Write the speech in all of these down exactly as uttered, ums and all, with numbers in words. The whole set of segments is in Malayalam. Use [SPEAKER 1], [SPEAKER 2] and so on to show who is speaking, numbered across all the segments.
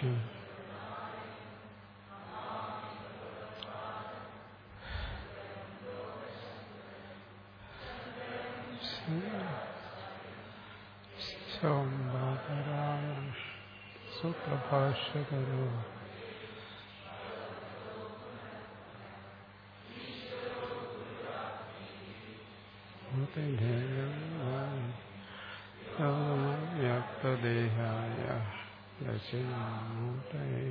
[SPEAKER 1] സൂത്രഭാഷ്യകരോ വ്യാപ്തദേഹായ ദശിനാമൂർത്തയേ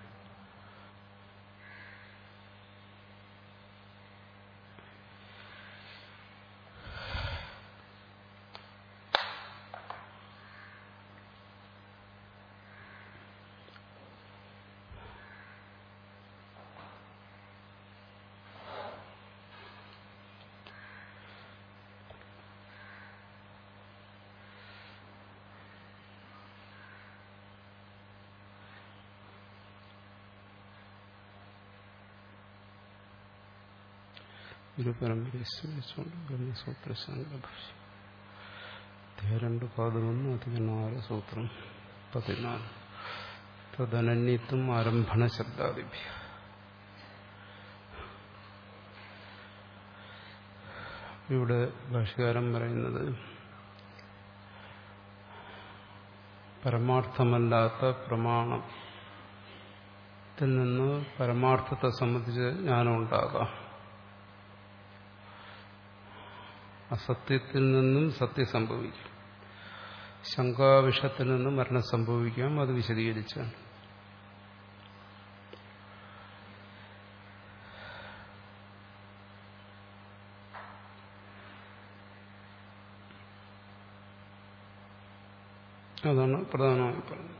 [SPEAKER 1] ഗുരുപരമ്പരയെ സ്മരിച്ചുകൊണ്ട് ബ്രഹ്മസൂത്ര സംഗ്രഭാഷ്യം രണ്ട് പതിനൊന്ന് പതിനാറ് സൂത്രം പതിനാല് തദനന്യത്വം ആരംഭണ ശബ്ദാദിഭ്യ. ഇവിടെ ഭാഷ്യകാരൻ പറയുന്നത് പരമാർത്ഥമല്ലാത്ത പ്രമാണത്തിൽ നിന്ന് പരമാർത്ഥത്തെ സംബന്ധിച്ച് ജ്ഞാനം ഉണ്ടാകാം. അസത്യത്തിൽ നിന്നും സത്യം സംഭവിക്കും. ശങ്കാവിഷത്തിൽ നിന്നും മരണം സംഭവിക്കാം. അത് വിശദീകരിച്ചാണ്. അതാണ് പ്രധാനമായി പറഞ്ഞത്.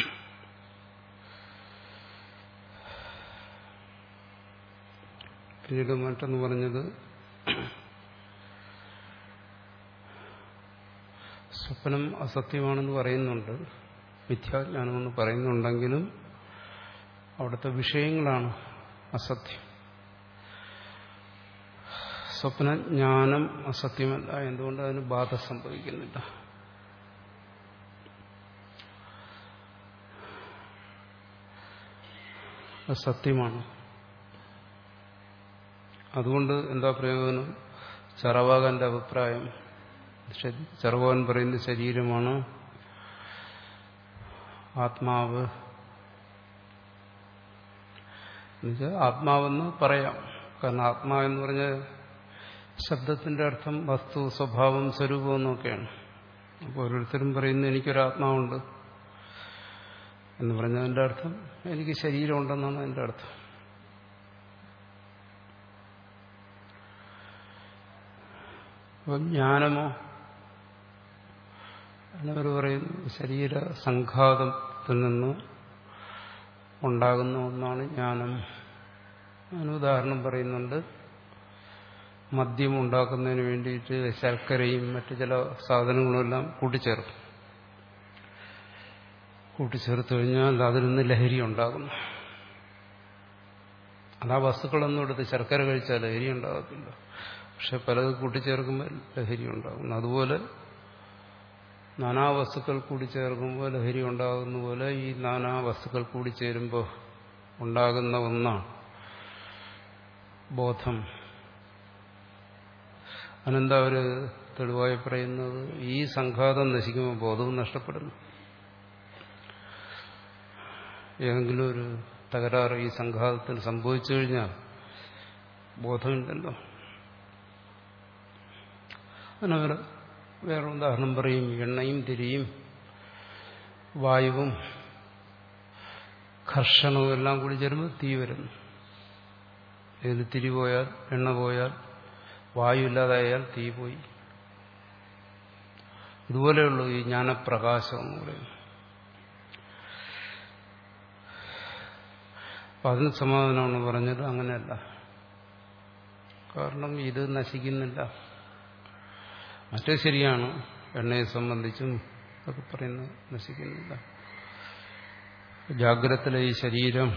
[SPEAKER 1] പിന്നീട് മറ്റൊന്ന് പറഞ്ഞത് സ്വപ്നം അസത്യമാണെന്ന് പറയുന്നുണ്ട്, മിഥ്യാജ്ഞാനമെന്ന് പറയുന്നുണ്ടെങ്കിലും അവിടുത്തെ വിഷയങ്ങളാണ് അസത്യം. സ്വപ്നജ്ഞാനം അസത്യമല്ല. എന്തുകൊണ്ട്? അതിന് ബാധ സംഭവിക്കുന്നില്ല. അത് സത്യമാണ്. അതുകൊണ്ട് എന്താ പ്രയോജനം? ചറവാകന്റെ അഭിപ്രായം, ചർവാൻ പറയുന്ന ശരീരമാണ് ആത്മാവ് എന്നുവെച്ചാൽ ആത്മാവെന്ന് പറയാം. കാരണം ആത്മാവെന്ന് പറഞ്ഞ ശബ്ദത്തിന്റെ അർത്ഥം വസ്തു, സ്വഭാവം, സ്വരൂപം എന്നൊക്കെയാണ്. അപ്പോൾ ഓരോരുത്തരും പറയുന്നു എനിക്കൊരാത്മാവുണ്ട് എന്ന് പറഞ്ഞതിന്റെ അർത്ഥം എനിക്ക് ശരീരമുണ്ടെന്നാണ് അതിന്റെ അർത്ഥം. അപ്പം ജ്ഞാനമോ എന്നവർ പറയുന്നു ശരീര സംഘാതത്തിൽ നിന്ന് ഉണ്ടാകുന്ന ഒന്നാണ് ജ്ഞാനം. അതിന് ഉദാഹരണം പറയുന്നുണ്ട്. മദ്യം ഉണ്ടാക്കുന്നതിന് വേണ്ടിയിട്ട് ശർക്കരയും മറ്റു ചില സാധനങ്ങളുമെല്ലാം കൂട്ടിച്ചേർക്കും. കൂട്ടിച്ചേർത്ത് കഴിഞ്ഞാൽ അതിൽ നിന്ന് ലഹരി ഉണ്ടാകുന്നു. അതാ വസ്തുക്കളൊന്നും എടുത്ത് ശർക്കര കഴിച്ചാൽ ലഹരി ഉണ്ടാകത്തില്ല. പക്ഷെ പലത് കൂട്ടിച്ചേർക്കുമ്പോൾ ലഹരി ഉണ്ടാകുന്നു. അതുപോലെ നാനാ വസ്തുക്കൾ കൂടിച്ചേർക്കുമ്പോൾ ലഹരി ഉണ്ടാകുന്ന പോലെ ഈ നാനാ വസ്തുക്കൾ കൂടിച്ചേരുമ്പോൾ ഉണ്ടാകുന്ന ഒന്നാണ് ബോധം. അനന്താ അവര് തെളിവായി പറയുന്നത് ഈ സംഘാതം നശിക്കുമ്പോൾ ബോധവും നഷ്ടപ്പെടുന്നു. ഏതെങ്കിലും ഒരു തകരാറ് ഈ സംഘാതത്തിൽ സംഭവിച്ചു കഴിഞ്ഞാൽ ബോധമില്ലല്ലോ. അതിനവർ വേറെ ഉദാഹരണം പറയും. എണ്ണയും തിരിയും വായുവും ഘർഷണവും എല്ലാം കൂടി ചേരുമ്പോൾ തീ വരുന്നു. ഏത് തിരി പോയാൽ, എണ്ണ പോയാൽ, വായു ഇല്ലാതായാൽ തീ പോയി. ഇതുപോലെയുള്ളൂ ഈ ജ്ഞാനപ്രകാശം എന്ന് പറയുന്നത്. അപ്പം അതിന് സമാധാനമാണ് പറഞ്ഞത്. അങ്ങനെയല്ല. കാരണം ഇത് നശിക്കുന്നില്ല. മറ്റേ ശരിയാണ്, എണ്ണയെ സംബന്ധിച്ചും ഒക്കെ പറയുന്നത് നശിക്കുന്നില്ല. ജാഗ്രതയിലെ ഈ ശരീരം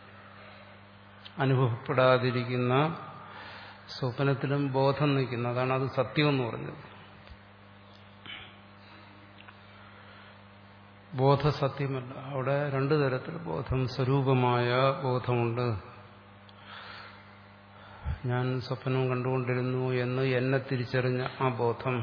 [SPEAKER 1] അനുഭവപ്പെടാതിരിക്കുന്ന സ്വപ്നത്തിലും ബോധം നിൽക്കുന്നു. അതാണ് അത് സത്യമെന്ന് പറഞ്ഞത്. ബോധസത്യമല്ല. അവിടെ രണ്ടു തരത്തിൽ ബോധം. സ്വരൂപമായ ബോധമുണ്ട്. ഞാൻ സ്വപ്നം കണ്ടുകൊണ്ടിരുന്നു എന്ന് എന്നെ തിരിച്ചറിഞ്ഞ ആ ബോധം,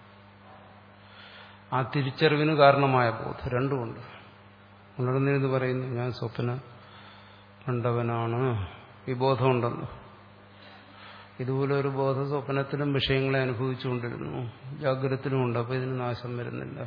[SPEAKER 1] ആ തിരിച്ചറിവിന് കാരണമായ ബോധം, രണ്ടുമുണ്ട്. ഉണർന്നിരുന്ന് പറയുന്നു ഞാൻ സ്വപ്നം കണ്ടവനാണ്, ഈ ബോധമുണ്ടല്ലോ. ഇതുപോലെ ഒരു ബോധ സ്വപ്നത്തിലും വിഷയങ്ങളെ അനുഭവിച്ചുകൊണ്ടിരുന്നു, ജാഗ്രതത്തിലുമുണ്ട്. അപ്പോൾ ഇതിന് നാശം വരുന്നില്ല.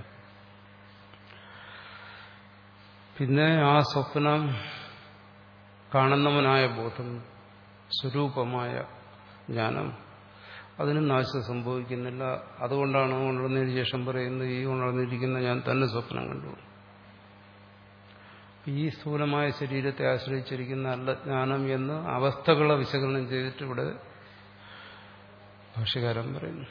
[SPEAKER 1] പിന്നെ ആ സ്വപ്നം കാണുന്നവനായ ബോധം, സ്വരൂപമായ ജ്ഞാനം, അതിന് നാശം സംഭവിക്കുന്നില്ല. അതുകൊണ്ടാണ് ഉണർന്നതിന് ശേഷം പറയുന്നത് ഈ ഉണർന്നിരിക്കുന്ന ഞാൻ തന്നെ സ്വപ്നം കണ്ടു. ഈ സ്ഥൂലമായ ശരീരത്തെ ആശ്രയിച്ചിരിക്കുന്ന അല്ല ജ്ഞാനം എന്ന് അവസ്ഥകളെ വിശകലനം ചെയ്തിട്ട് ഇവിടെ ഭാഷ്യകാരൻ പറയുന്നു.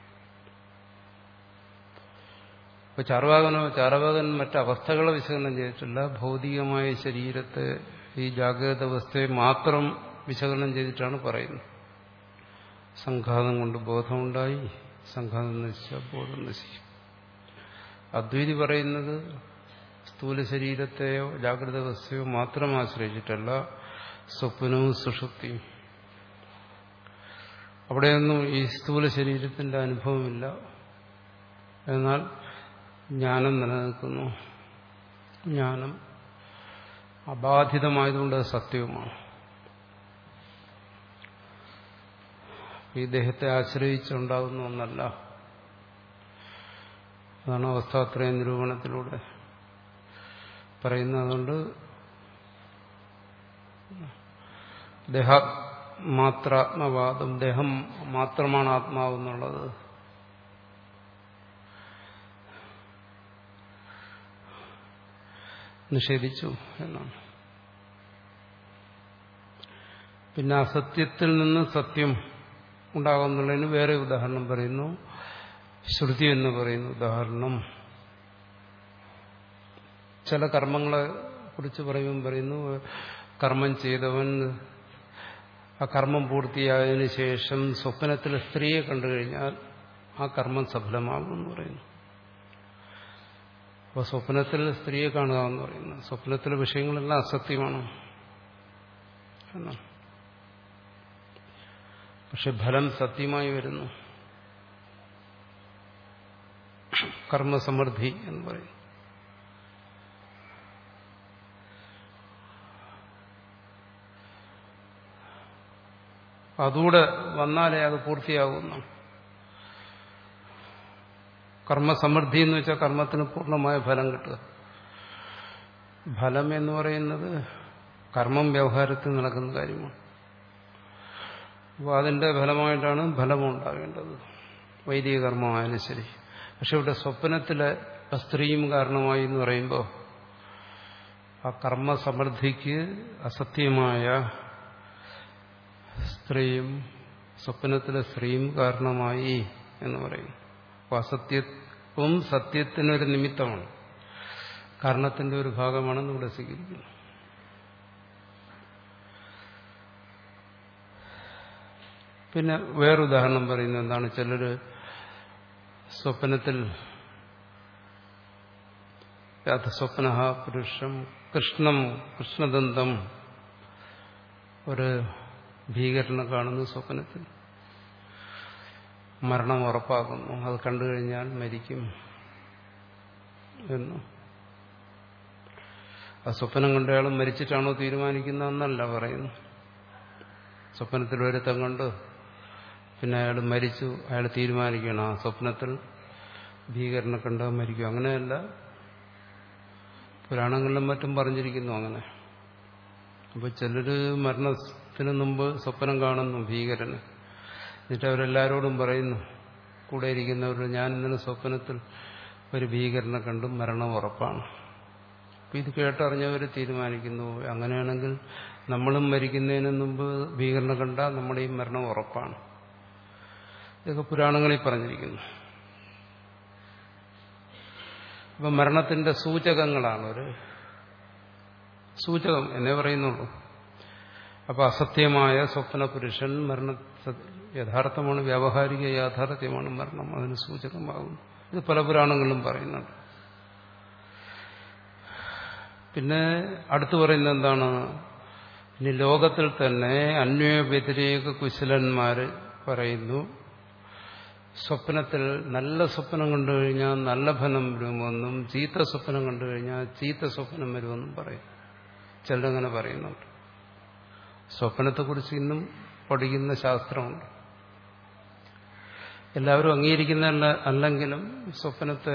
[SPEAKER 1] ഇപ്പൊ ചാർവാകനോ ചാർവാകൻ മറ്റവസ്ഥകളെ വിശകലനം ചെയ്തിട്ടില്ല. ഭൗതികമായ ശരീരത്തെ, ഈ ജാഗ്രത അവസ്ഥയെ മാത്രം വിശകലനം ചെയ്തിട്ടാണ് പറയുന്നത്. സംഘാതം കൊണ്ട് ബോധമുണ്ടായി, സംഘാതം നശിച്ച ബോധം നശിക്കും. അദ്വൈതി പറയുന്നത് സ്ഥൂല ശരീരത്തെയോ ജാഗ്രത അവസ്ഥയോ മാത്രം ആശ്രയിച്ചിട്ടല്ല, സ്വപ്നവും സുഷുപ്തിയും. അവിടെയൊന്നും ഈ സ്ഥൂല ശരീരത്തിന്റെ അനുഭവമില്ല. എന്നാൽ ജ്ഞാനം നിലനിൽക്കുന്നു. ജ്ഞാനം അബാധിതമായതുകൊണ്ട് അത് സത്യവുമാണ്. ഈ ദേഹത്തെ ആശ്രയിച്ചുണ്ടാകുന്ന ഒന്നല്ല. അതാണ് അവസ്ഥാത്രയ നിരൂപണത്തിലൂടെ പറയുന്നത്. അതുകൊണ്ട് ദേഹമാത്രാത്മവാദം, ദേഹം മാത്രമാണ് ആത്മാവെന്നുള്ളത് നിഷേധിച്ചു എന്നാണ്. പിന്നെ അസത്യത്തിൽ നിന്ന് സത്യം ഉണ്ടാകുന്നുള്ളതിന് വേറെ ഉദാഹരണം പറയുന്നു. ശ്രുതി എന്ന് പറയുന്ന ഉദാഹരണം. ചില കർമ്മങ്ങളെ കുറിച്ച് പറയുമ്പോൾ പറയുന്നു, കർമ്മം ചെയ്തവൻ ആ കർമ്മം പൂർത്തിയായതിനു ശേഷം സ്വപ്നത്തിൽ സ്ത്രീയെ കണ്ടു കഴിഞ്ഞാൽ ആ കർമ്മം സഫലമാകുമെന്ന് പറയുന്നു. അപ്പോൾ സ്വപ്നത്തിൽ സ്ത്രീയെ കാണുക എന്ന് പറയുന്നു. സ്വപ്നത്തിലെ വിഷയങ്ങളെല്ലാം അസത്യമാണ് എന്നാണ്. പക്ഷെ ഫലം സത്യമായി വരുന്നു. കർമ്മസമൃദ്ധി എന്ന് പറയും. അതുകൂടെ വന്നാലേ അത് പൂർത്തിയാകുന്നു. കർമ്മസമൃദ്ധി എന്ന് വെച്ചാൽ കർമ്മത്തിന് പൂർണ്ണമായ ഫലം കിട്ടുക. ഫലം എന്ന് പറയുന്നത് കർമ്മം വ്യവഹാരത്തിൽ നടക്കുന്ന കാര്യമാണ്. അപ്പോൾ അതിന്റെ ഫലമായിട്ടാണ് ഫലമുണ്ടാകേണ്ടത്, വൈദിക കർമ്മമായാലും ശരി. പക്ഷെ ഇവിടെ സ്വപ്നത്തിലെ സ്ത്രീയും കാരണമായി എന്ന് പറയുമ്പോൾ ആ കർമ്മസമൃദ്ധിക്ക് അസത്യമായ സ്ത്രീയും സ്വപ്നത്തിലെ സ്ത്രീയും കാരണമായി എന്ന് പറയും. അപ്പോൾ അസത്യവും സത്യത്തിനൊരു നിമിത്തമാണ്, കാരണത്തിന്റെ ഒരു ഭാഗമാണെന്ന് ഇവിടെ സ്വീകരിക്കുന്നു. പിന്നെ വേറൊരുദാഹരണം പറയുന്നത് എന്താണ്? ചിലർ സ്വപ്നത്തിൽ സ്വപ്ന പുരുഷം കൃഷ്ണം കൃഷ്ണദന്തം ഒരു ഭീകരനെ കാണുന്നു. സ്വപ്നത്തിൽ മരണം ഉറപ്പാക്കുന്നു. അത് കണ്ടു കഴിഞ്ഞാൽ മരിക്കും എന്ന്. ആ സ്വപ്നം കണ്ടയാൾ മരിച്ചിട്ടാണോ തീരുമാനിക്കുന്നതെന്നല്ല പറയുന്നു. സ്വപ്നത്തിൽ ഒരുത്തം കണ്ട് പിന്നെ അയാൾ മരിച്ചു, അയാൾ തീരുമാനിക്കണം ആ സ്വപ്നത്തിൽ ഭീകരനെ കണ്ടാൽ മരിക്കും. അങ്ങനെയല്ല, പുരാണങ്ങളിലും മറ്റും പറഞ്ഞിരിക്കുന്നു അങ്ങനെ. അപ്പോൾ ചിലര് മരണത്തിന് മുമ്പ് സ്വപ്നം കാണുന്നു ഭീകരന്. എന്നിട്ട് അവരെല്ലാവരോടും പറയുന്നു, കൂടെ ഇരിക്കുന്നവർ, ഞാൻ ഇന്നലെ സ്വപ്നത്തിൽ ഒരു ഭീകരനെ കണ്ടു, മരണം ഉറപ്പാണ്. അപ്പം ഇത് കേട്ടറിഞ്ഞവർ തീരുമാനിക്കുന്നു, അങ്ങനെയാണെങ്കിൽ നമ്മളും മരിക്കുന്നതിന് മുമ്പ് ഭീകരനെ കണ്ടാൽ നമ്മുടെ ഈ മരണം ഉറപ്പാണ്. ഇതൊക്കെ പുരാണങ്ങളിൽ പറഞ്ഞിരിക്കുന്നു. അപ്പം മരണത്തിന്റെ സൂചകങ്ങളാണ്, ഒരു സൂചകം എന്നേ പറയുന്നുള്ളൂ. അപ്പൊ അസത്യമായ സ്വപ്ന പുരുഷൻ മരണ യഥാർത്ഥമാണ്, വ്യാവഹാരിക യാഥാർത്ഥ്യമാണ് മരണം, അതിന് സൂചകമാകുന്നു. ഇത് പല പുരാണങ്ങളിലും പറയുന്നുണ്ട്. പിന്നെ അടുത്തു പറയുന്നത് എന്താണ്? ഇനി ലോകത്തിൽ തന്നെ അന്വയ വ്യതിരേക കുശലന്മാര് പറയുന്നു, സ്വപ്നത്തിൽ നല്ല സ്വപ്നം കണ്ടു കഴിഞ്ഞാൽ നല്ല ഫലം വരുമെന്നും ചീത്ത സ്വപ്നം കണ്ടു കഴിഞ്ഞാൽ ചീത്ത സ്വപ്നം വരുമെന്നും പറയും. ചിലരങ്ങനെ പറയുന്നുണ്ട്. സ്വപ്നത്തെക്കുറിച്ച് ഇന്നും പഠിക്കുന്ന ശാസ്ത്രമുണ്ട്. എല്ലാവരും അംഗീകരിക്കുന്ന അല്ലെങ്കിലും സ്വപ്നത്തെ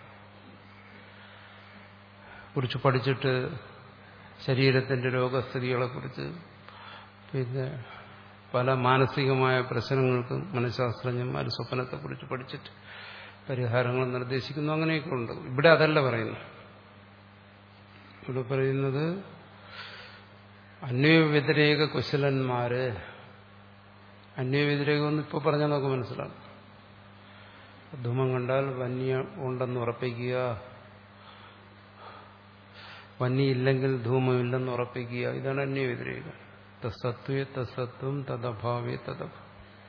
[SPEAKER 1] കുറിച്ച് പഠിച്ചിട്ട് ശരീരത്തിന്റെ രോഗസ്ഥിതികളെക്കുറിച്ച് പിന്നെ പല മാനസികമായ പ്രശ്നങ്ങൾക്കും മനഃശാസ്ത്രജ്ഞന്മാർ സ്വപ്നത്തെക്കുറിച്ച് പഠിച്ചിട്ട് പരിഹാരങ്ങൾ നിർദ്ദേശിക്കുന്നു. അങ്ങനെയൊക്കെ ഉണ്ട്. ഇവിടെ അതല്ല പറയുന്നത്. ഇവിടെ പറയുന്നത് അന്വയവ്യതിരേക കുശലന്മാര്, അന്വയവ്യതിരേകമെന്ന് ഇപ്പോൾ പറഞ്ഞാൽ നമുക്ക് മനസ്സിലാവും. ധൂമം കണ്ടാൽ വന്യ ഉണ്ടെന്ന് ഉറപ്പിക്കുക, വന്യയില്ലെങ്കിൽ ധൂമമില്ലെന്ന് ഉറപ്പിക്കുക, ഇതാണ് അന്വയവ്യതിരേകം. തസത്വേ തസത്വം തദഭാവേ തദഭാവം.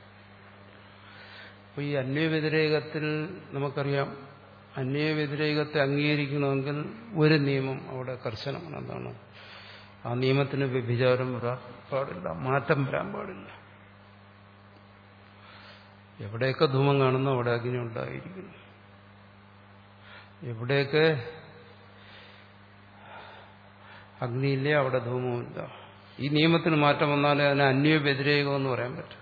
[SPEAKER 1] അപ്പോൾ ഈ അന്വയവ്യതിരേകത്തിൽ നമുക്കറിയാം, അന്വയവ്യതിരേകത്തെ അംഗീകരിക്കണമെങ്കിൽ ഒരു നിയമം അവിടെ കർശനമാണ്. എന്താണ്? ആ നിയമത്തിന് വ്യഭിചാരം വരാൻ പാടില്ല, മാറ്റം വരാൻ പാടില്ല. എവിടെയൊക്കെ ധൂമം കാണുന്നു അവിടെ അഗ്നി ഉണ്ടായിരിക്കുന്നു. എവിടെയൊക്കെ അഗ്നിയില്ലേ അവിടെ ധൂമമില്ല. ഈ നിയമത്തിന് മാറ്റം വന്നാലേ അതിനെ അന്വയ വ്യതിരേകം എന്ന് പറയാൻ പറ്റും.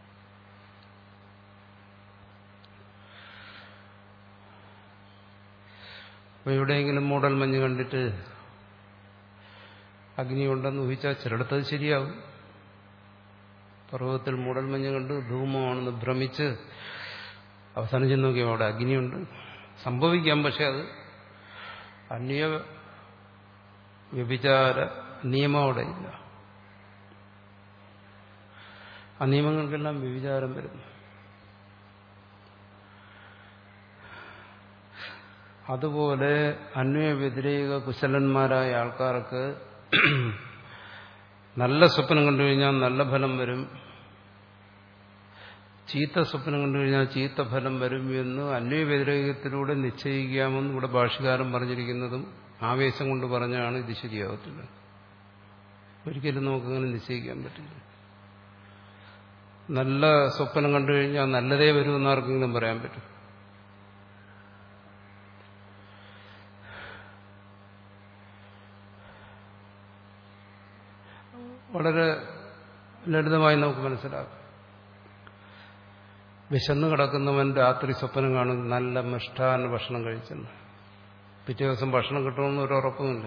[SPEAKER 1] അപ്പൊ എവിടെയെങ്കിലും മൂടൽ മഞ്ഞ് കണ്ടിട്ട് അഗ്നി ഉണ്ടെന്ന് ഊഹിച്ചാൽ ചിലയിടത്തത് ശരിയാവും. പർവ്വതത്തിൽ മൂടൽ മഞ്ഞ് കണ്ട് ധൂമമാണെന്ന് ഭ്രമിച്ച് അവസാനം ചെന്ന് നോക്കിയാൽ അവിടെ അഗ്നിയുണ്ട്. സംഭവിക്കാം. പക്ഷെ അത് അന്യ വ്യഭിചാര നിയമം അവിടെ ഇല്ല. ആ നിയമങ്ങൾക്കെല്ലാം വ്യഭിചാരം വരുന്നു. അതുപോലെ അന്വയ വ്യതിരേക കുശലന്മാരായ ആൾക്കാർക്ക് നല്ല സ്വപ്നം കണ്ടു കഴിഞ്ഞാൽ നല്ല ഫലം വരും, ചീത്ത സ്വപ്നം കണ്ടു കഴിഞ്ഞാൽ ചീത്ത ഫലം വരും എന്ന് അന്വയ വ്യതിരേകത്തിലൂടെ നിശ്ചയിക്കാമെന്ന് ഇവിടെ ഭാഷ്യകാരൻ പറഞ്ഞിരിക്കുന്നതും ആവേശം കൊണ്ട് പറഞ്ഞാണ്. ഇത് ശരിയാവത്തില്ല. ഒരിക്കലും നമുക്കങ്ങനെ നിശ്ചയിക്കാൻ പറ്റില്ല. നല്ല സ്വപ്നം കണ്ടു കഴിഞ്ഞാൽ നല്ലതേ വരുമെന്ന് ആർക്കെങ്കിലും പറയാൻ പറ്റും? വളരെ ലളിതമായി നമുക്ക് മനസ്സിലാക്കാം. വിശന്ന് കിടക്കുന്നവൻ രാത്രി സ്വപ്നം കാണും നല്ല മിഷ്ടാന്ന ഭക്ഷണം കഴിച്ചെന്ന്. പിറ്റേ ദിവസം ഭക്ഷണം കിട്ടുമെന്ന് ഒരു ഉറപ്പുമില്ല.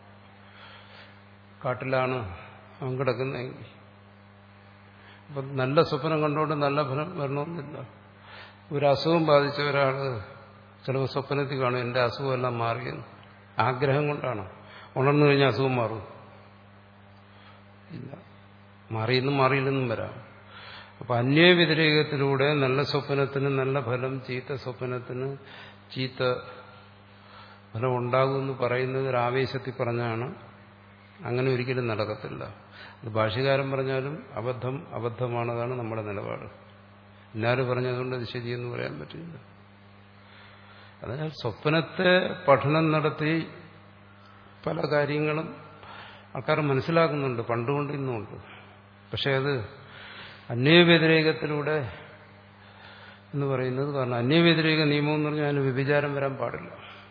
[SPEAKER 1] കാട്ടിലാണ് അവൻ കിടക്കുന്നതെങ്കിൽ. അപ്പം നല്ല സ്വപ്നം കണ്ടുകൊണ്ട് നല്ല ഫലം വരണമെന്നില്ല. ഒരു അസുഖം ബാധിച്ച ഒരാൾ ചിലപ്പോൾ സ്വപ്നത്തിൽ കാണും എൻ്റെ അസുഖമെല്ലാം മാറിയെന്ന്. ആഗ്രഹം കൊണ്ടാണ്. ഉണർന്നു കഴിഞ്ഞാൽ അസുഖം മാറും? ഇല്ല. മാറിയെന്നും മാറിയില്ലെന്നും വരാം. അപ്പൊ അന്വയ വ്യതിരേകത്തിലൂടെ നല്ല സ്വപ്നത്തിന് നല്ല ഫലം, ചീത്ത സ്വപ്നത്തിന് ചീത്ത ഫലം ഉണ്ടാകുമെന്ന് പറയുന്നത് ഒരു ആവേശത്തിൽ പറഞ്ഞാണ്. അങ്ങനെ ഒരിക്കലും നടക്കത്തില്ല. അത് ഭാഷ്യകാരൻ പറഞ്ഞാലും അബദ്ധം അബദ്ധമാണതാണ് നമ്മുടെ നിലപാട്. എല്ലാവരും പറഞ്ഞതുകൊണ്ട് അത് ശരിയെന്ന് പറയാൻ പറ്റില്ല. അതിനാൽ സ്വപ്നത്തെ പഠനം നടത്തി പല കാര്യങ്ങളും ആൾക്കാർ മനസ്സിലാക്കുന്നുണ്ട്, പണ്ടുകൊണ്ട് ഇന്നുമുണ്ട്. പക്ഷെ അത് അന്വയവ്യതിരേകത്തിലൂടെ എന്ന് പറയുന്നത്, കാരണം അന്വയവ്യതിരേക നിയമം എന്ന് പറഞ്ഞാൽ അതിന് വ്യഭിചാരം വരാൻ പാടില്ല.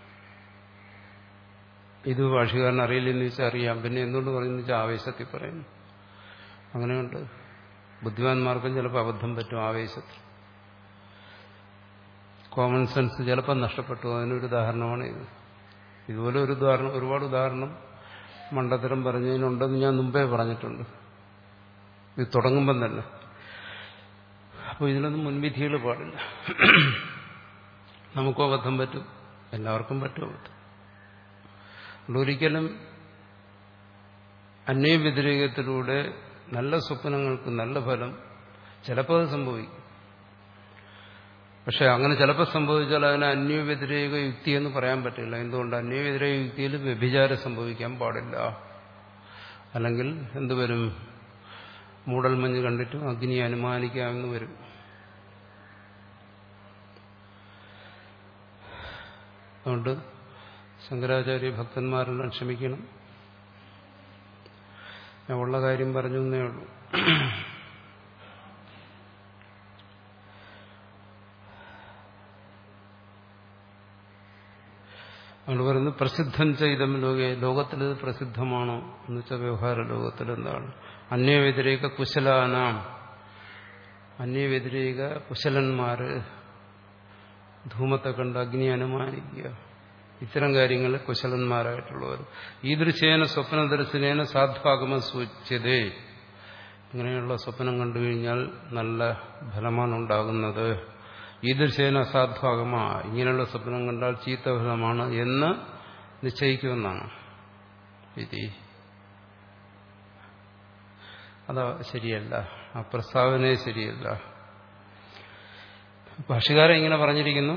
[SPEAKER 1] ഇത് ഭാഷകാരൻ അറിയില്ലെന്ന് വെച്ചാൽ അറിയാം. പിന്നെ എന്തുകൊണ്ട് പറയുന്നു വെച്ചാൽ ആവേശത്തിൽ പറയുന്നു. അങ്ങനെയുണ്ട്. ബുദ്ധിമാന്മാർക്കും ചിലപ്പോൾ അബദ്ധം പറ്റും ആവേശത്തിൽ. കോമൺ സെൻസ് ചിലപ്പോൾ നഷ്ടപ്പെട്ടു. അതിനൊരു ഉദാഹരണമാണ് ഇത്. ഇതുപോലെ ഒരു ഉദാഹരണം, ഒരുപാട് ഉദാഹരണം മണ്ടത്തരം പറഞ്ഞതിനുണ്ടെന്ന് ഞാൻ മുമ്പേ പറഞ്ഞിട്ടുണ്ട്. ഇത് തുടങ്ങുമ്പം തന്നെ. അപ്പോൾ ഇതിലൊന്നും മുൻവിധികൾ പാടില്ല. നമുക്കും അബദ്ധം പറ്റും, എല്ലാവർക്കും പറ്റും അബദ്ധം. ഒരിക്കലും അന്വയവ്യതിരേകത്തിലൂടെ നല്ല സ്വപ്നങ്ങൾക്ക് നല്ല ഫലം ചിലപ്പോൾ അത് സംഭവിക്കും. പക്ഷെ അങ്ങനെ ചിലപ്പോൾ സംഭവിച്ചാൽ അതിന് അന്വയവ്യതിരേക യുക്തി എന്ന് പറയാൻ പറ്റില്ല. എന്തുകൊണ്ട്? അന്വയവ്യതിരേക യുക്തിയിൽ വ്യഭിചാരം സംഭവിക്കാൻ പാടില്ല. അല്ലെങ്കിൽ എന്തുവരും? മൂടൽമഞ്ഞ് കണ്ടിട്ടും അഗ്നിയെ അനുമാനിക്കാമെന്ന് വരും. അതുകൊണ്ട് ശങ്കരാചാര്യ ഭക്തന്മാരെല്ലാം ക്ഷമിക്കണം, ഞാൻ ഉള്ള കാര്യം പറഞ്ഞു എന്നേ ഉള്ളൂ. നമ്മൾ പറയുന്നത് പ്രസിദ്ധം ചെയ്തം ലോകെ, ലോകത്തിൽ ഇത് പ്രസിദ്ധമാണോ എന്ന് വെച്ചാൽ വ്യവഹാര ലോകത്തിൽ എന്താണ്? അന്യവ്യതിരേക കുശലാനാം, അന്യവ്യതിരേക കുശലന്മാര് ധൂമത്തെ കണ്ട് അഗ്നി അനുമാനിക്കുക, ഇത്തരം കാര്യങ്ങൾ കുശലന്മാരായിട്ടുള്ളവർ. ഈദൃശേന സ്വപ്നദർശനേന സാധ്വാഗമ സൂച്യതേ, ഇങ്ങനെയുള്ള സ്വപ്നം കണ്ടു കഴിഞ്ഞാൽ നല്ല ഫലമാണ് ഉണ്ടാകുന്നത്. ഈദൃശേന അസാധ്വാഗമ, ഇങ്ങനെയുള്ള സ്വപ്നം കണ്ടാൽ ചീത്ത ഫലമാണ് എന്ന് നിശ്ചയിക്കുമെന്നാണ് വിധി. അത് ശരിയല്ല, ആ പ്രസ്താവനയെ ശരിയല്ല. ഭാഷ്യകാരൻ ഇങ്ങനെ പറഞ്ഞിരിക്കുന്നു,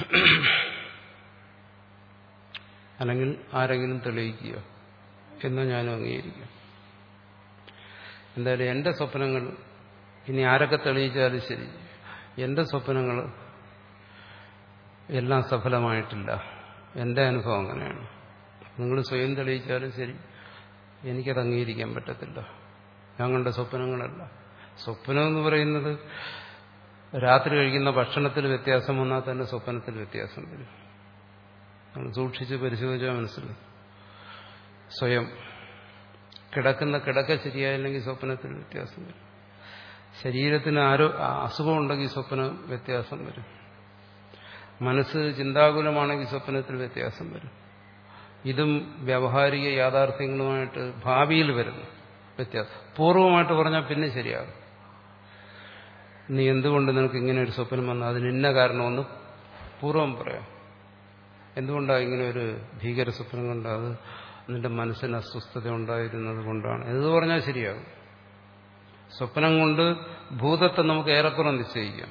[SPEAKER 1] അല്ലെങ്കിൽ ആരെങ്കിലും തെളിയിക്കുക എന്ന് ഞാനും അംഗീകരിക്കും. എന്തായാലും എന്റെ സ്വപ്നങ്ങൾ ഇനി ആരൊക്കെ തെളിയിച്ചാലും ശരി, എന്റെ സ്വപ്നങ്ങൾ എല്ലാം സഫലമായിട്ടില്ല. എന്റെ അനുഭവം അങ്ങനെയാണ്. നിങ്ങൾ സ്വയം തെളിയിച്ചാലും ശരി, എനിക്കത് അംഗീകരിക്കാൻ പറ്റത്തില്ല. ഞാൻ കണ്ട സ്വപ്നങ്ങളല്ല. സ്വപ്നം എന്ന് പറയുന്നത് രാത്രി കഴിക്കുന്ന ഭക്ഷണത്തിൽ വ്യത്യാസം വന്നാൽ തന്നെ സ്വപ്നത്തിൽ വ്യത്യാസം വരും. നമ്മൾ സൂക്ഷിച്ച് പരിശോധിച്ചാൽ മനസ്സിലാവും. സ്വയം കിടക്കുന്ന കിടക്ക ശരിയായില്ലെങ്കിൽ സ്വപ്നത്തിൽ വ്യത്യാസം വരും. ശരീരത്തിന് ആരോ അസുഖമുണ്ടെങ്കിൽ സ്വപ്നം വ്യത്യാസം വരും. മനസ്സ് ചിന്താകുലമാണെങ്കിൽ സ്വപ്നത്തിൽ വ്യത്യാസം വരും. ഇതും വ്യാവഹാരിക യാഥാർത്ഥ്യങ്ങളുമായിട്ട് ഭാവിയിൽ വരുന്നു വ്യത്യാസം. പൂർവ്വമായിട്ട് പറഞ്ഞാൽ പിന്നെ ശരിയാകും. നീ എന്തുകൊണ്ട് നിനക്ക് ഇങ്ങനെ ഒരു സ്വപ്നം വന്നാൽ അതിന് ഇന്ന കാരണമെന്ന് പൂർവ്വം പറയാം. എന്തുകൊണ്ടാണ് ഇങ്ങനെ ഒരു ഭീകര സ്വപ്നം കണ്ട, അത് നിന്റെ മനസ്സിന് അസ്വസ്ഥത ഉണ്ടായിരുന്നത് കൊണ്ടാണ് എന്ന് പറഞ്ഞാൽ ശരിയാകും. സ്വപ്നം കൊണ്ട് ഭൂതത്തെ നമുക്ക് ഏറെക്കുറെ നിശ്ചയിക്കാം.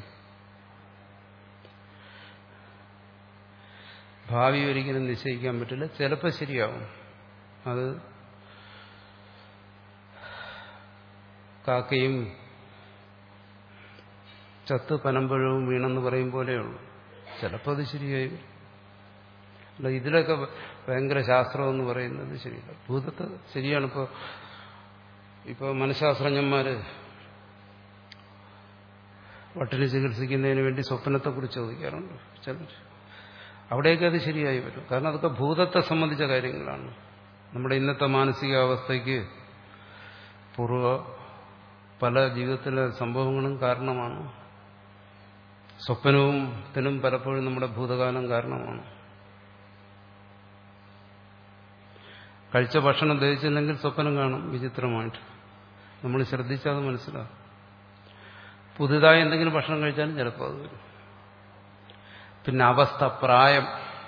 [SPEAKER 1] ഭാവി ഒരിക്കലും നിശ്ചയിക്കാൻ പറ്റില്ല. ചിലപ്പോൾ ശരിയാവും. അത് കാക്കയും ചത്ത് പനമ്പഴവും വീണെന്ന് പറയും പോലെയുള്ളൂ. ചിലപ്പോൾ അത് ശരിയായി. അല്ല, ഇതിലൊക്കെ ഭയങ്കര ശാസ്ത്രം എന്ന് പറയുന്നത് ശരിയല്ല. ഭൂതത്തെ ശരിയാണ്. ഇപ്പോൾ ഇപ്പോൾ മനഃശാസ്ത്രജ്ഞന്മാര് വട്ടിന് ചികിത്സിക്കുന്നതിന് വേണ്ടി സ്വപ്നത്തെക്കുറിച്ച് ചോദിക്കാറുണ്ട് ചിലർ. അവിടെയൊക്കെ അത് ശരിയായി വരും. കാരണം അതൊക്കെ ഭൂതത്തെ സംബന്ധിച്ച കാര്യങ്ങളാണ്. നമ്മുടെ ഇന്നത്തെ മാനസികാവസ്ഥയ്ക്ക് പൂർവ്വ പല ജീവിതത്തിലെ സംഭവങ്ങളും കാരണമാണ്. സ്വപ്നവും പലപ്പോഴും നമ്മുടെ ഭൂതകാലം കാരണമാണ്. കഴിച്ച ഭക്ഷണം ദഹിച്ചില്ലെങ്കിൽ സ്വപ്നം കാണും വിചിത്രമായിട്ട്. നമ്മൾ ശ്രദ്ധിച്ചാൽ അത് മനസ്സിലാവും. പുതുതായി എന്തെങ്കിലും ഭക്ഷണം കഴിച്ചാലും ചിലപ്പോൾ അത് വരും. പിന്നെ അവസ്ഥ, പ്രായം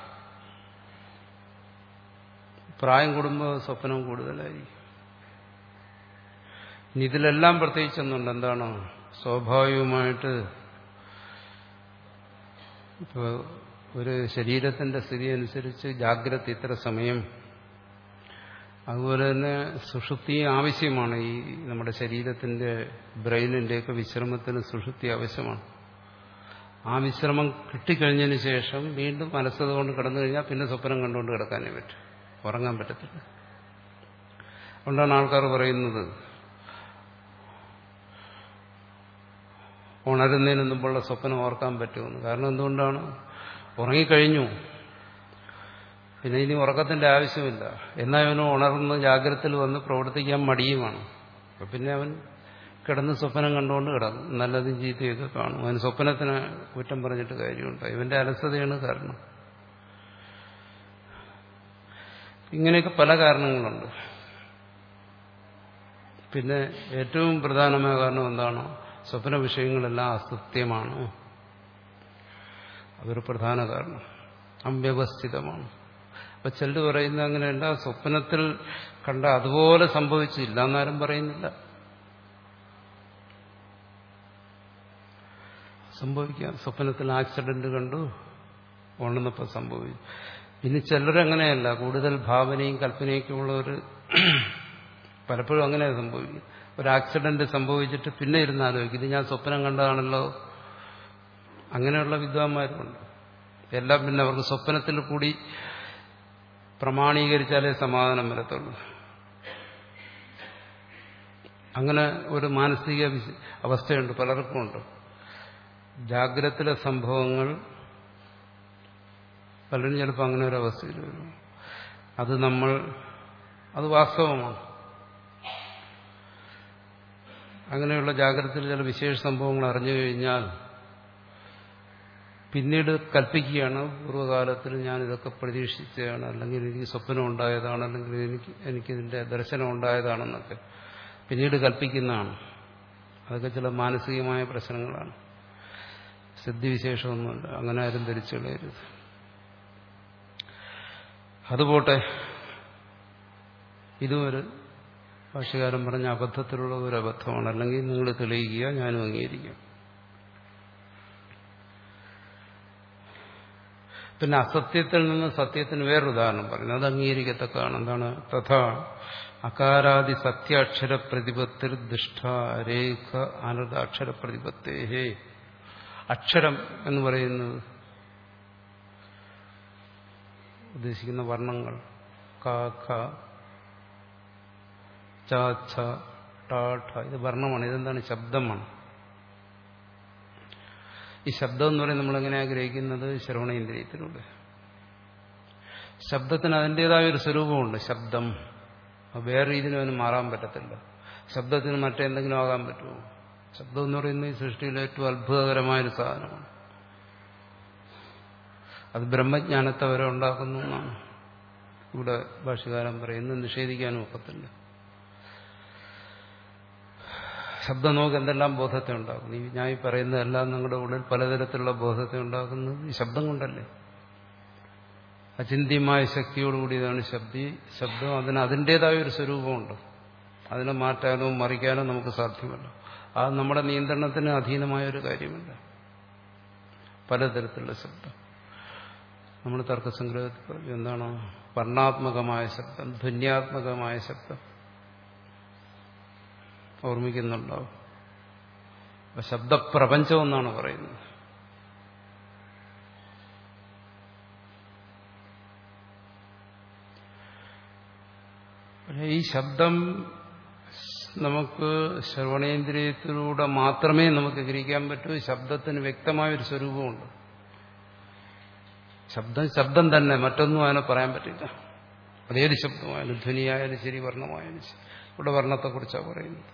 [SPEAKER 1] പ്രായം കൂടുമ്പോൾ സ്വപ്നം കൂടുതലായിരിക്കും. ഇനി ഇതിലെല്ലാം പ്രത്യേകിച്ചൊന്നുണ്ട്. എന്താണ് സ്വാഭാവികമായിട്ട് ഇപ്പോൾ ഒരു ശരീരത്തിന്റെ സ്ഥിതി അനുസരിച്ച് ജാഗ്രത ഇത്ര സമയം, അതുപോലെ തന്നെ സുഷുപ്തി ആവശ്യമാണ്. ഈ നമ്മുടെ ശരീരത്തിന്റെ ബ്രെയിനിന്റെയൊക്കെ വിശ്രമത്തിന് സുഷുപ്തി ആവശ്യമാണ്. ആ വിശ്രമം കിട്ടിക്കഴിഞ്ഞതിന് ശേഷം വീണ്ടും മനസ്സത് കൊണ്ട് കിടന്നു കഴിഞ്ഞാൽ പിന്നെ സ്വപ്നം കണ്ടുകൊണ്ട് കിടക്കാനേ പറ്റും, ഉറങ്ങാൻ പറ്റത്തില്ല. അതുകൊണ്ടാണ് ആൾക്കാർ പറയുന്നത് ഉണരുന്നതിന് മുമ്പുള്ള സ്വപ്നം ഓർക്കാൻ പറ്റുമെന്ന്. കാരണം എന്തുകൊണ്ടാണ്? ഉറങ്ങിക്കഴിഞ്ഞു, പിന്നെ ഇനി ഉറക്കത്തിന്റെ ആവശ്യമില്ല. എന്നാൽ അവന് ഉണർന്ന് ജാഗ്രതയിൽ വന്ന് പ്രവർത്തിക്കാൻ മടിയുമാണ്. അപ്പം പിന്നെ അവൻ കിടന്ന് സ്വപ്നം കണ്ടുകൊണ്ട് കിടക്കും. നല്ലതും ചീത്തയൊക്കെ കാണും. അവന് സ്വപ്നത്തിന് കുറ്റം പറഞ്ഞിട്ട് കാര്യമുണ്ട്. ഇവന്റെ അലസതയാണ് കാരണം. ഇങ്ങനെയൊക്കെ പല കാരണങ്ങളുണ്ട്. പിന്നെ ഏറ്റവും പ്രധാനമായ കാരണം എന്താണ്? സ്വപ്ന വിഷയങ്ങളെല്ലാം അസത്യമാണ്. അതൊരു പ്രധാന കാരണം. അവ്യവസ്ഥിതമാണ്. അപ്പൊ ചിലർ പറയുന്ന അങ്ങനെയല്ല, സ്വപ്നത്തിൽ കണ്ട അതുപോലെ സംഭവിച്ചില്ല എന്നാരും പറയുന്നില്ല. സംഭവിക്കാം. സ്വപ്നത്തിൽ ആക്സിഡന്റ് കണ്ടു, ഉണർന്നപ്പോൾ സംഭവിച്ചു. ഇനി ചിലരങ്ങനെയല്ല, കൂടുതൽ ഭാവനയും കൽപ്പനയൊക്കെ ഉള്ളവർ പലപ്പോഴും അങ്ങനെ സംഭവിക്കും. ഒരു ആക്സിഡന്റ് സംഭവിച്ചിട്ട് പിന്നെ ഇരുന്ന് ആലോചിക്കും, ഇത് ഞാൻ സ്വപ്നം കണ്ടതാണല്ലോ. അങ്ങനെയുള്ള വിദ്വാന്മാരുണ്ട്. എല്ലാം പിന്നെ അവർക്ക് സ്വപ്നത്തിൽ കൂടി പ്രമാണീകരിച്ചാലേ സമാധാനം വരത്തുള്ളൂ. അങ്ങനെ ഒരു മാനസിക അവസ്ഥയുണ്ട്, പലർക്കും ഉണ്ട്. ജാഗ്രതയിലെ സംഭവങ്ങൾ പലരും ചിലപ്പോൾ അങ്ങനെ ഒരു അവസ്ഥയിൽ വരും. അത് നമ്മൾ അത് വാസ്തവമാണ്. അങ്ങനെയുള്ള ജാഗ്രതയിൽ ചില വിശേഷ സംഭവങ്ങൾ അറിഞ്ഞു കഴിഞ്ഞാൽ പിന്നീട് കൽപ്പിക്കുകയാണ്, പൂർവ്വകാലത്തിൽ ഞാൻ ഇതൊക്കെ പ്രതീക്ഷിച്ചതാണ്, അല്ലെങ്കിൽ എനിക്ക് സ്വപ്നം ഉണ്ടായതാണ്, അല്ലെങ്കിൽ എനിക്ക് എനിക്കിതിൻ്റെ ദർശനം ഉണ്ടായതാണെന്നൊക്കെ പിന്നീട് കൽപ്പിക്കുന്നതാണ്. അതൊക്കെ ചില മാനസികമായ പ്രശ്നങ്ങളാണ്, സിദ്ധിവിശേഷമൊന്നുമല്ല. അങ്ങനെ ആരും ധരിച്ചു കളയരുത്. അതുപോട്ടെ, ഇതും ഒരു ഭാഷ്യകാരൻ പറഞ്ഞ അബദ്ധത്തിലുള്ള ഒരു അബദ്ധമാണ്. അല്ലെങ്കിൽ നിങ്ങൾ തെളിയിക്കുക, ഞാനും അംഗീകരിക്കാം. പിന്നെ അസത്യത്തിൽ നിന്ന് സത്യത്തിന് വേറൊരു ഉദാഹരണം പറയുന്നത് അത് അംഗീകരിക്കത്തക്കാണ്. എന്താണ്? തഥാ അകാരാദി സത്യാക്ഷര പ്രതിപത്തിൽ ദുഷ്ട രേഖ അനർഥാക്ഷര പ്രതിപത്തേഹേ. അക്ഷരം എന്ന് പറയുന്നത് ഉദ്ദേശിക്കുന്ന വർണ്ണങ്ങൾ ക ഖ ച ഛ ട ഠ, ഇത് വർണ്ണമാണ്. ഇതെന്താണ്? ശബ്ദമാണ്. ഈ ശബ്ദം എന്ന് പറയുന്നത് നമ്മളെങ്ങനെ ആഗ്രഹിക്കുന്നത്? ശ്രവണേന്ദ്രിയത്തിലൂടെ. ശബ്ദത്തിന് അതിൻ്റെതായ ഒരു സ്വരൂപമുണ്ട്. ശബ്ദം വേറെ രീതിയിലും അതിന് മാറാൻ പറ്റത്തില്ല. ശബ്ദത്തിന് മറ്റെന്തെങ്കിലും ആകാൻ പറ്റുമോ? ശബ്ദം എന്ന് പറയുന്നത് ഈ സൃഷ്ടിയിലെ ഏറ്റവും അത്ഭുതകരമായൊരു സാധനമാണ്. അത് ബ്രഹ്മജ്ഞാനത്തെ വരെ ഉണ്ടാക്കുന്നു എന്നാണ് ഇവിടെ ഭാഷ്യകാരൻ പറയുന്നത്. നിഷേധിക്കാനും ഒക്കത്തില്ല. ശബ്ദം നമുക്ക് എന്തെല്ലാം ബോധത്തെ ഉണ്ടാക്കുന്നു. ഈ ഞാൻ ഈ പറയുന്നതെല്ലാം നിങ്ങളുടെ ഉള്ളിൽ പലതരത്തിലുള്ള ബോധത്തെ ഉണ്ടാക്കുന്നത് ഈ ശബ്ദം കൊണ്ടല്ലേ. അചിന്ത്യമായ ശക്തിയോടുകൂടിയതാണ് ശബ്ദി ശബ്ദം. അതിന് അതിൻ്റെതായ ഒരു സ്വരൂപമുണ്ട്. അതിനെ മാറ്റാനോ മറിക്കാനോ നമുക്ക് സാധ്യമല്ല. അത് നമ്മുടെ നിയന്ത്രണത്തിന് അധീനമായ ഒരു കാര്യമല്ല. പലതരത്തിലുള്ള ശബ്ദം നമ്മൾ തർക്കസംഗ്രഹത്തിൽ പറഞ്ഞു. എന്താണ്? വർണ്ണാത്മകമായ ശബ്ദം, ധ്വന്യാത്മകമായ ശബ്ദം. ഓർമ്മിക്കുന്നുണ്ടാവും. അപ്പൊ ശബ്ദപ്രപഞ്ചം എന്നാണ് പറയുന്നത്. ഈ ശബ്ദം നമുക്ക് ശ്രവണേന്ദ്രിയത്തിലൂടെ മാത്രമേ നമുക്ക് ഗ്രഹിക്കാൻ പറ്റൂ. ശബ്ദത്തിന് വ്യക്തമായൊരു സ്വരൂപമുണ്ട്. ശബ്ദം ശബ്ദം തന്നെ, മറ്റൊന്നും അതിനെ പറയാൻ പറ്റില്ല. അതേത് ശബ്ദമായാലും, ധ്വനിയായാലും ശരി, വർണ്ണമായാലും ശരി. ഇവിടെ വർണ്ണത്തെക്കുറിച്ചാണ് പറയുന്നത്.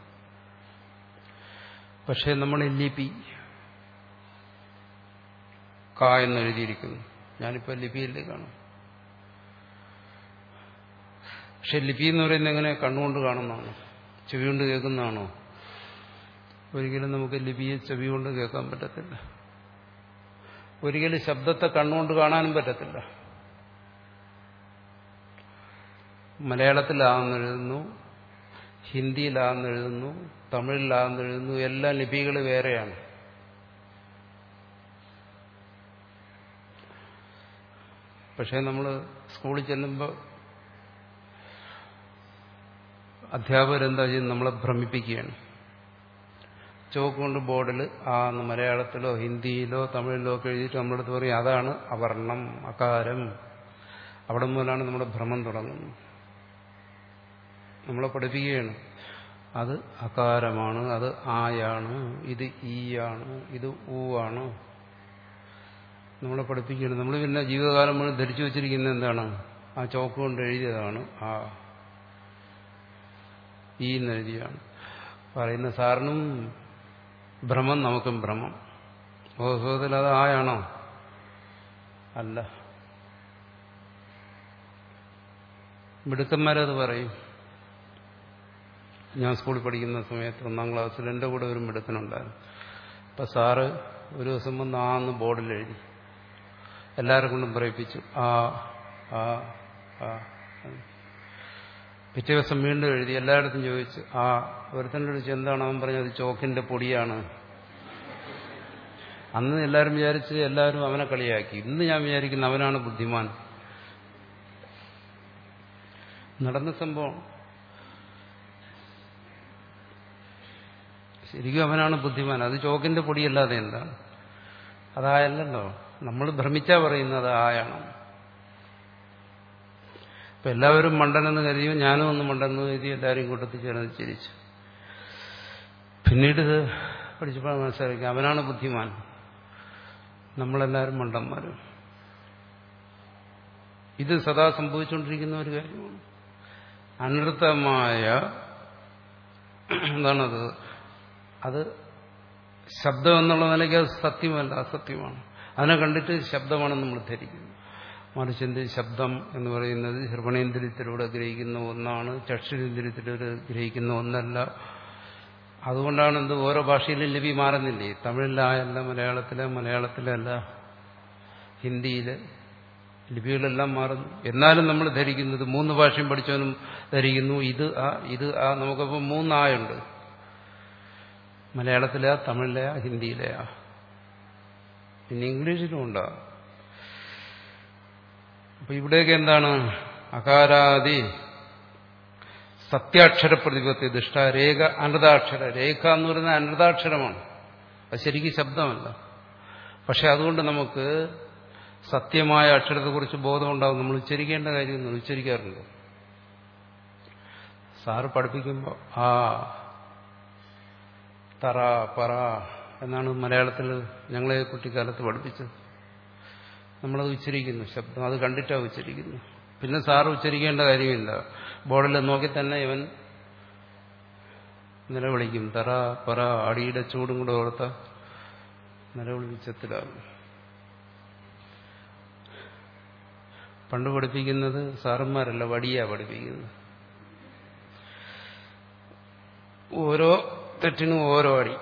[SPEAKER 1] പക്ഷെ നമ്മൾ ലിപി ക എന്നെഴുതിയിരിക്കുന്നു. ഞാനിപ്പോൾ ലിപിയില്ലേ കാണും. പക്ഷെ ലിപി എന്ന് പറയുന്നത് എങ്ങനെ? കണ്ണുകൊണ്ട് കാണുന്നതാണോ? ചെവി കൊണ്ട് കേൾക്കുന്നതാണോ? ഒരിക്കലും നമുക്ക് ലിപിയെ ചെവി കൊണ്ട് കേൾക്കാൻ പറ്റത്തില്ല. ഒരിക്കലും ശബ്ദത്തെ കണ്ണുകൊണ്ട് കാണാനും പറ്റത്തില്ല. മലയാളത്തിലാണെന്നെഴുതുന്നു, ഹിന്ദിയിലാണെന്നെഴുതുന്നു, തമിഴിലാണെന്നെഴുതുന്നു. എല്ലാ ലിപികൾ വേറെയാണ്. പക്ഷേ നമ്മൾ സ്കൂളിൽ ചെല്ലുമ്പോൾ അധ്യാപകരെന്താ ചെയ്യുന്നത്? നമ്മളെ ഭ്രമിപ്പിക്കുകയാണ്. ചോക്ക് കൊണ്ട് ബോർഡിൽ ആ മലയാളത്തിലോ ഹിന്ദിയിലോ തമിഴിലോ ഒക്കെ എഴുതിയിട്ട് നമ്മളടുത്ത് പറയും അതാണ് അവർണം, അകാരം. അവിടെ മുതലാണ് നമ്മുടെ ഭ്രമം തുടങ്ങുന്നത്. നമ്മളെ പഠിപ്പിക്കുകയാണ് അത് അകാരമാണ്, അത് ആയാണ്, ഇത് ഈയാണ്, ഇത് ഊവാണ്. നമ്മളെ പഠിപ്പിക്കുകയാണ്. നമ്മൾ പിന്നെ ജീവിതകാലം മുഴുവൻ ധരിച്ചു വച്ചിരിക്കുന്നത് എന്താണ്? ആ ചോക്ക് കൊണ്ട് എഴുതിയതാണ് ആ ഈ എന്നെഴുതിയാണ്. പറയുന്ന സാറിനും ഭ്രമം, നമുക്കും ഭ്രമം. ബോധത്തിൽ അത് ആയാണോ? അല്ല. മിടുക്കന്മാരത് പറയും. ഞാൻ സ്കൂളിൽ പഠിക്കുന്ന സമയത്ത് ഒന്നാം ക്ലാസ്സിൽ എൻ്റെ കൂടെ ഒരു മിടുക്കനുണ്ടായിരുന്നു. അപ്പം സാറ് ഒരു ദിവസം വന്ന് ആന്ന് ബോർഡിൽ എഴുതി. എല്ലാവരും കൊണ്ടും പറയിപ്പിച്ചു ആ ആ ആ. പിറ്റേ ദിവസം വീണ്ടും എഴുതി. എല്ലായിടത്തും ചോദിച്ചു ആ. ഒരുത്തൻ്റെ ചോദിച്ചു എന്താണ്? അവൻ പറഞ്ഞത് ചോക്കിന്റെ പൊടിയാണ്. അന്ന് എല്ലാവരും വിചാരിച്ച് എല്ലാവരും അവനെ കളിയാക്കി. ഇന്ന് ഞാൻ വിചാരിക്കുന്നു അവനാണ് ബുദ്ധിമാൻ. നടന്ന സംഭവം. ശരിക്കും അവനാണ് ബുദ്ധിമാൻ. അത് ചോക്കിന്റെ പൊടിയല്ലാതെ എന്താണ്? അതായല്ലോ. നമ്മൾ ഭ്രമിച്ചാ പറയുന്നത് ആയാണ്. ഇപ്പൊ എല്ലാവരും മണ്ടനെന്ന് കരുതിയോ ഞാനും ഒന്ന് മണ്ടെന്ന് കരുതി എല്ലാവരും കൂട്ടത്തിൽ ചേർന്ന് ചിരിച്ചു. പിന്നീട് ഇത് പഠിച്ചപ്പോൾ മനസ്സിലാക്കി അവനാണ് ബുദ്ധിമാൻ, നമ്മളെല്ലാവരും മണ്ടന്മാരും. ഇത് സദാ സംഭവിച്ചുകൊണ്ടിരിക്കുന്ന ഒരു കാര്യമാണ്. അനർത്ഥമായ എന്താണത്? അത് ശബ്ദം എന്നുള്ള നിലയ്ക്ക് അത് സത്യമല്ല, അസത്യമാണ്. അതിനെ കണ്ടിട്ട് ശബ്ദമാണെന്ന് നമ്മൾ ധരിക്കുന്നു. മറിച്ച് എന്ത് ശബ്ദം എന്ന് പറയുന്നത് ശ്രവണേന്ദ്രിയത്തിലൂടെ ഗ്രഹിക്കുന്ന ഒന്നാണ്, ചക്ഷുരേന്ദ്രിയത്തിലൂടെ ഗ്രഹിക്കുന്ന ഒന്നല്ല. അതുകൊണ്ടാണ് എന്ത് ഓരോ ഭാഷയിലും ലിപി മാറുന്നില്ലേ? തമിഴിലായല്ല, മലയാളത്തിലെ മലയാളത്തിലല്ല, ഹിന്ദിയിലെ ലിപികളെല്ലാം മാറുന്നു. എന്നാലും നമ്മൾ ധരിക്കുന്നത് മൂന്ന് ഭാഷയും പഠിച്ചവനും ധരിക്കുന്നു ഇത് ആ ഇത് ആ. നമുക്കപ്പോൾ മൂന്നായുണ്ട്, മലയാളത്തിലെയാ, തമിഴിലെയാ, ഹിന്ദിയിലെയാ, പിന്നെ ഇംഗ്ലീഷിലും ഉണ്ടാകും. അപ്പൊ ഇവിടെയൊക്കെ എന്താണ്? അകാരാദി സത്യാക്ഷര പ്രതിപത്തി ദുഷ്ട രേഖ അനൃതാക്ഷര. രേഖ എന്ന് പറയുന്നത് അനൃതാക്ഷരമാണ്, അത് ശരിക്കും ശബ്ദമല്ല. പക്ഷെ അതുകൊണ്ട് നമുക്ക് സത്യമായ അക്ഷരത്തെക്കുറിച്ച് ബോധമുണ്ടാകും. നമ്മൾ ഉച്ചരിക്കേണ്ട കാര്യമൊന്നും ഉച്ചരിക്കാറുണ്ട്. സാറ് പഠിപ്പിക്കുമ്പോൾ ആ തറ പറ എന്നാണ് മലയാളത്തിൽ ഞങ്ങളെ കുട്ടിക്കാലത്ത് പഠിപ്പിച്ചത്. നമ്മളത് ഉച്ചരിക്കുന്നു, ശബ്ദം അത് കണ്ടിട്ടാണ് ഉച്ചരിക്കുന്നു. പിന്നെ സാറ് ഉച്ചരിക്കേണ്ട കാര്യമില്ല, ബോർഡിൽ നോക്കി തന്നെ ഇവൻ നിലവിളിക്കും. തറ പറ അടിയുടെ ചൂടും കൂടെ ഓർത്ത നിലവിളിച്ചത്തിലാകും. പണ്ട് പഠിപ്പിക്കുന്നത് സാറന്മാരല്ല, വടിയാ പഠിപ്പിക്കുന്നത്. ഓരോ തെറ്റിനും ഓരോ അടി,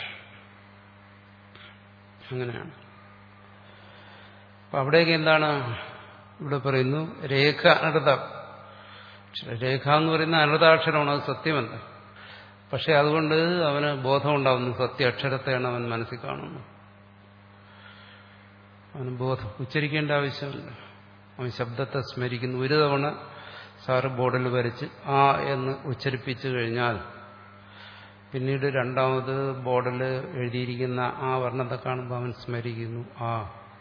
[SPEAKER 1] അങ്ങനെയാണ്. അപ്പൊ അവിടെയൊക്കെ എന്താണ് ഇവിടെ പറയുന്നു? രേഖ അനൃത. രേഖ എന്ന് പറയുന്ന അനൃതാക്ഷരമാണ്, അത് സത്യമല്ല. പക്ഷെ അതുകൊണ്ട് അവന് ബോധമുണ്ടാവുന്നു, സത്യ അക്ഷരത്തെയാണ് അവൻ മനസ്സിൽ കാണുന്നു. അവന് ബോധം ഉച്ചരിക്കേണ്ട ആവശ്യമില്ല, അവൻ ശബ്ദത്തെ സ്മരിക്കുന്നു. ഒരു തവണ സാറ് ബോർഡിൽ വരച്ച് ആ എന്ന് ഉച്ചരിപ്പിച്ചു കഴിഞ്ഞാൽ പിന്നീട് രണ്ടാമത് ബോർഡിൽ എഴുതിയിരിക്കുന്ന ആ വർണ്ണത്തെ കാണുമ്പോൾ അവൻ സ്മരിക്കുന്നു. ആ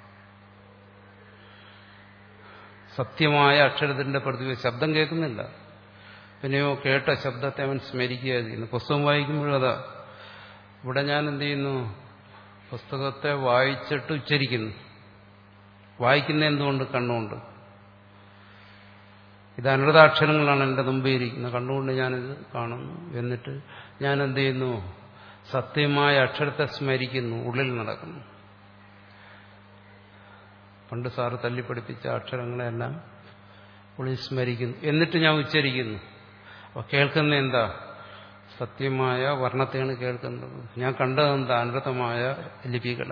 [SPEAKER 1] സത്യമായ അക്ഷരത്തിന്റെ പ്രതിഭ. ശബ്ദം കേൾക്കുന്നില്ല, പിന്നെയോ കേട്ട ശബ്ദത്തെ അവൻ സ്മരിക്കുക ചെയ്യുന്നു. പുസ്തകം വായിക്കുമ്പോഴതാ. ഇവിടെ ഞാൻ എന്ത് ചെയ്യുന്നു? പുസ്തകത്തെ വായിച്ചിട്ട് ഉച്ചരിക്കുന്നു. വായിക്കുന്ന എന്തുകൊണ്ട്? കണ്ണുകൊണ്ട്. ഇത് അനൃതാക്ഷരങ്ങളാണ് എൻ്റെ മുമ്പിൽ ഇരിക്കുന്നത്, കണ്ണുകൊണ്ട് ഞാനിത് കാണുന്നു. എന്നിട്ട് ഞാൻ എന്ത് ചെയ്യുന്നു? സത്യമായ അക്ഷരത്തെ സ്മരിക്കുന്നു, ഉള്ളിൽ നടക്കുന്നു. പണ്ട് സാറ് തല്ലിപ്പഠിപ്പിച്ച അക്ഷരങ്ങളെല്ലാം ഉള്ളിൽ സ്മരിക്കുന്നു. എന്നിട്ട് ഞാൻ ഉച്ചരിക്കുന്നു. അപ്പൊ കേൾക്കുന്ന എന്താ? സത്യമായ വർണ്ണത്തെയാണ് കേൾക്കുന്നത്. ഞാൻ കണ്ടതെന്താ? അനൃതമായ ലിപികളെ.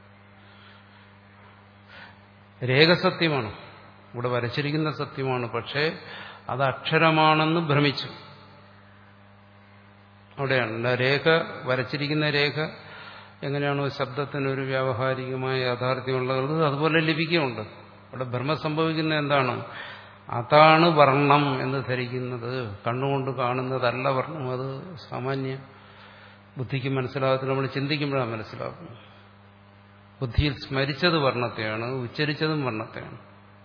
[SPEAKER 1] രേഖ സത്യമാണ്, ഇവിടെ വരച്ചിരിക്കുന്ന സത്യമാണ്. പക്ഷേ അത് അക്ഷരമാണെന്ന് ഭ്രമിച്ചു. അവിടെയാണ് രേഖ, വരച്ചിരിക്കുന്ന രേഖ എങ്ങനെയാണോ ശബ്ദത്തിനൊരു വ്യാവഹാരികമായ യാഥാർത്ഥ്യമുള്ളത്, അതുപോലെ ലിപിക്കുമുണ്ട്. അവിടെ ഭ്രമം സംഭവിക്കുന്നത് എന്താണ്? അതാണ് വർണ്ണം എന്ന് ധരിക്കുന്നത്. കണ്ണുകൊണ്ട് കാണുന്നതല്ല വർണ്ണം. അത് സാമാന്യ ബുദ്ധിക്ക് മനസ്സിലാകത്തില്ല, നമ്മൾ ചിന്തിക്കുമ്പോഴാണ് മനസ്സിലാക്കുന്നത്. ബുദ്ധിയിൽ സ്മരിച്ചത് വർണ്ണത്തെയാണ്, ഉച്ചരിച്ചതും വർണ്ണത്തെയാണ്.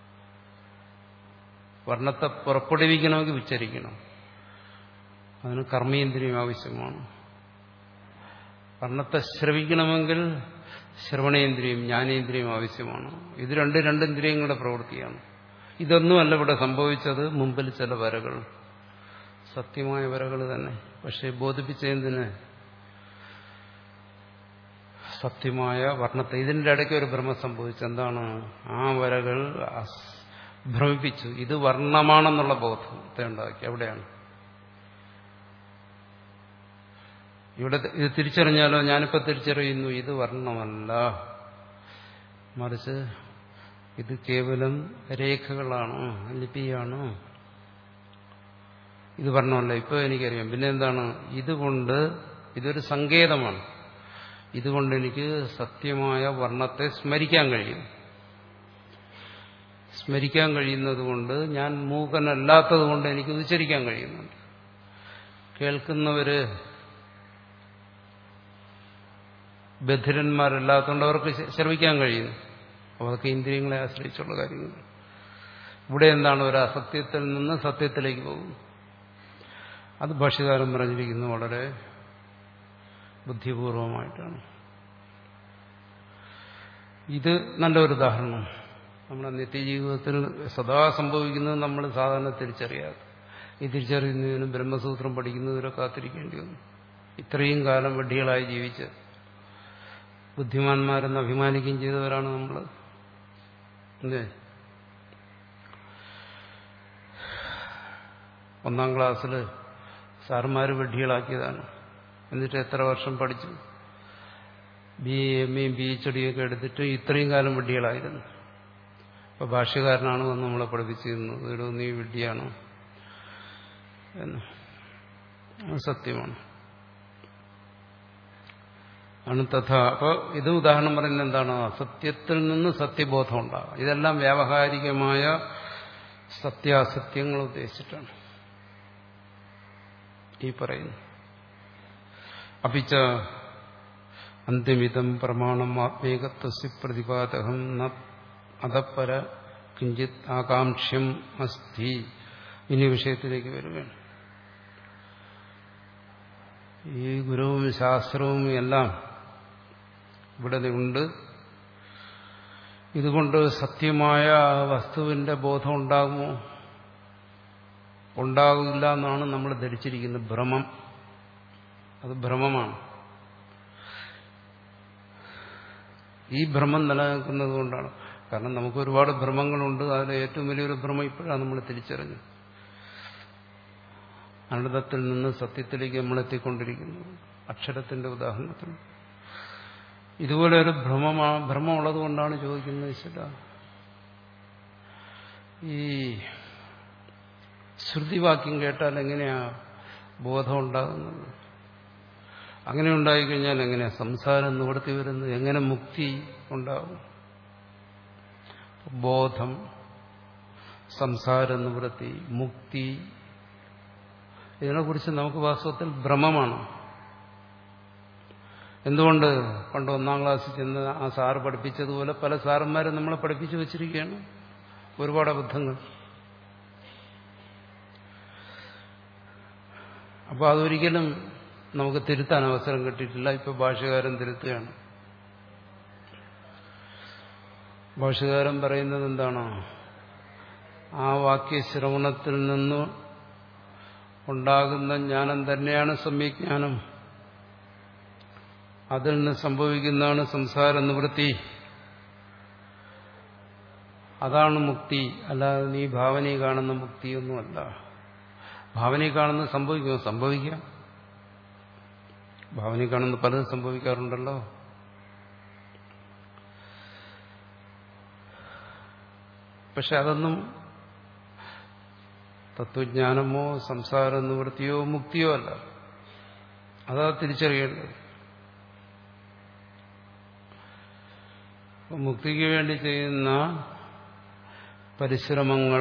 [SPEAKER 1] വർണ്ണത്തെ പുറപ്പെടുവിക്കണമെങ്കിൽ ഉച്ചരിക്കണം, അതിന് കർമ്മേന്ദ്രിയം ആവശ്യമാണ്. വർണ്ണത്തെ ശ്രവിക്കണമെങ്കിൽ ശ്രവണേന്ദ്രിയം, ജ്ഞാനേന്ദ്രിയം ആവശ്യമാണ്. ഇത് രണ്ട് രണ്ടിന്ദ്രിയങ്ങളുടെ പ്രവൃത്തിയാണ്. ഇതൊന്നുമല്ല ഇവിടെ സംഭവിച്ചത്. മുമ്പിൽ ചില വരകൾ, സത്യമായ വരകൾ തന്നെ, പക്ഷെ ബോധിപ്പിച്ചതിന് സത്യമായ വർണ്ണത്തെ. ഇതിൻ്റെ ഇടയ്ക്ക് ഒരു ഭ്രമം സംഭവിച്ചു. എന്താണ്? ആ വരകൾ ഭ്രമിപ്പിച്ചു. ഇത് വർണ്ണമാണെന്നുള്ള ബോധത്തെ ഉണ്ടാക്കി. എവിടെയാണ് ഇവിടെ? ഇത് തിരിച്ചറിഞ്ഞാലോ? ഞാനിപ്പോൾ തിരിച്ചറിയുന്നു ഇത് വർണ്ണമല്ല, മറിച്ച് ഇത് കേവലം രേഖകളാണ്, ലിപിയാണ്. ഇത് വർണ്ണമല്ല. ഇപ്പോൾ എനിക്കറിയാം. പിന്നെ എന്താണ്? ഇതുകൊണ്ട് ഇതൊരു സങ്കേതമാണ്. ഇതുകൊണ്ട് എനിക്ക് സത്യമായ വർണ്ണത്തെ സ്മരിക്കാൻ കഴിയും. സ്മരിക്കാൻ കഴിയുന്നത് കൊണ്ട് ഞാൻ മൂകനല്ലാത്തത് കൊണ്ട് എനിക്ക് ഉച്ചരിക്കാൻ കഴിയുന്നുണ്ട്. കേൾക്കുന്നവര് ബധിരന്മാരല്ലാത്തതുകൊണ്ട് അവർക്ക് ശ്രമിക്കാൻ കഴിയുന്നു. അവർക്ക് ഇന്ദ്രിയങ്ങളെ ആശ്രയിച്ചുള്ള കാര്യങ്ങൾ. ഇവിടെ എന്താണ് ഒരു അസത്യത്തിൽ നിന്ന് സത്യത്തിലേക്ക് പോകുന്നു. അത് ഭാഷ്യകാരൻ പറഞ്ഞിരിക്കുന്നു വളരെ ബുദ്ധിപൂർവമായിട്ടാണ്. ഇത് നല്ലൊരു ഉദാഹരണം. നമ്മുടെ നിത്യജീവിതത്തിൽ സദാ സംഭവിക്കുന്നത് നമ്മൾ സാധാരണ തിരിച്ചറിയാതെ, ഈ തിരിച്ചറിയുന്നതിനും ബ്രഹ്മസൂത്രം പഠിക്കുന്നതിനോ കാത്തിരിക്കേണ്ടി വന്നു. ഇത്രയും കാലം വെഡ്ഢികളായി ജീവിച്ച് ബുദ്ധിമാന്മാരെന്ന് അഭിമാനിക്കുകയും ചെയ്തവരാണ് നമ്മൾ. അല്ലേ? ഒന്നാം ക്ലാസ്സിൽ സാറുമാർ വെഡ്ഢികളാക്കിയതാണ്. എന്നിട്ട് എത്ര വർഷം പഠിച്ചു, ബി എ എം എയും പി എച്ച് ഡിയൊക്കെ എടുത്തിട്ട് ഇത്രയും കാലം വെഡ്ഢികളായിരുന്നു. അപ്പോൾ ഭാഷ്യകാരനാണ് വന്ന് നമ്മളെ പഠിപ്പിച്ചിരുന്നത്, ഇവിടെ നീ വിഡ്ഢിയാണോ എന്ന്. അത് സത്യമാണ്. ആണ് തഥ. അപ്പോൾ ഇത് ഉദാഹരണം പറയുന്നത് എന്താണ്? അസത്യത്തിൽ നിന്ന് സത്യബോധം ഉണ്ടാകും. ഇതെല്ലാം വ്യാവഹാരികമായ സത്യാസത്യങ്ങൾ ഉദ്ദേശിച്ചിട്ടാണ് ഈ പറയുന്നു. അപിച്ച അന്തിമിതം പ്രമാണം ആത്മേകത്വസ്യ പ്രതിപാദകം ന അതപ്പര കിഞ്ചിത് ആകാംക്ഷ്യം അസ്തി. ഇനി വിഷയത്തിലേക്ക് വരികയാണ്. ഈ ഗുരുവും ശാസ്ത്രവും എല്ലാം ഇവിടെ ഉണ്ട്. ഇതുകൊണ്ട് സത്യമായ വസ്തുവിന്റെ ബോധം ഉണ്ടാകുമോ? ഉണ്ടാകില്ല എന്നാണ് നമ്മൾ ധരിച്ചിരിക്കുന്നത്. ഭ്രമം, അത് ഭ്രമമാണ്. ഈ ഭ്രമം നിലനിൽക്കുന്നത് കൊണ്ടാണ്. കാരണം നമുക്ക് ഒരുപാട് ഭ്രമങ്ങളുണ്ട്. അതിൽ ഏറ്റവും വലിയൊരു ഭ്രമം ഇപ്പോഴാണ് നമ്മൾ തിരിച്ചറിഞ്ഞത്. അനന്തത്തിൽ നിന്ന് സത്യത്തിലേക്ക് നമ്മൾ എത്തിക്കൊണ്ടിരിക്കുന്നു. അക്ഷരത്തിന്റെ ഉദാഹരണത്തിൽ ഇതുപോലെ ഒരു ഭ്രമമാ ഭ്രമമുള്ളത് കൊണ്ടാണ് ചോദിക്കുന്നത്, ഈശ്വര ഈ ശ്രുതിവാക്യം കേട്ടാൽ എങ്ങനെയാ ബോധം ഉണ്ടാകുന്നത്? അങ്ങനെ ഉണ്ടായിക്കഴിഞ്ഞാൽ എങ്ങനെയാ സംസാരം നിവൃത്തി വരുന്നത്? എങ്ങനെ മുക്തി ഉണ്ടാകും? ബോധം, സംസാര നിവൃത്തി, മുക്തി, ഇതിനെക്കുറിച്ച് നമുക്ക് വാസ്തവത്തിൽ ഭ്രമമാണ്. എന്തുകൊണ്ട്? പണ്ട് ഒന്നാം ക്ലാസ്സിൽ ചെന്ന് ആ സാറ് പഠിപ്പിച്ചതുപോലെ പല സാറന്മാരും നമ്മളെ പഠിപ്പിച്ചു വച്ചിരിക്കുകയാണ് ഒരുപാട് അബദ്ധങ്ങൾ. അപ്പോൾ അതൊരിക്കലും നമുക്ക് തിരുത്താൻ അവസരം കിട്ടിയിട്ടില്ല. ഇപ്പൊ ഭാഷ്യകാരൻ തിരുത്തുകയാണ്. ഭാഷ്യകാരൻ പറയുന്നത് എന്താണ്? ആ വാക്യശ്രവണത്തിൽ നിന്ന് ഉണ്ടാകുന്ന ജ്ഞാനം തന്നെയാണ് സമ്യജ്ഞാനം. അതിൽ നിന്ന് സംഭവിക്കുന്നതാണ് സംസാര നിവൃത്തി. അതാണ് മുക്തി. അല്ലാതെ നീ ഭാവനയിൽ കാണുന്ന മുക്തിയൊന്നുമല്ല. ഭാവനയിൽ കാണുന്നത് സംഭവിക്കുമോ? സംഭവിക്കാം. ഭാവനയിൽ കാണുന്ന പലതും സംഭവിക്കാറുണ്ടല്ലോ. പക്ഷെ അതൊന്നും തത്വജ്ഞാനമോ സംസാര നിവൃത്തിയോ മുക്തിയോ അല്ല. അതാ തിരിച്ചറിയേണ്ടത്. മുക്തിക്ക് വേണ്ടി ചെയ്യുന്ന പരിശ്രമങ്ങൾ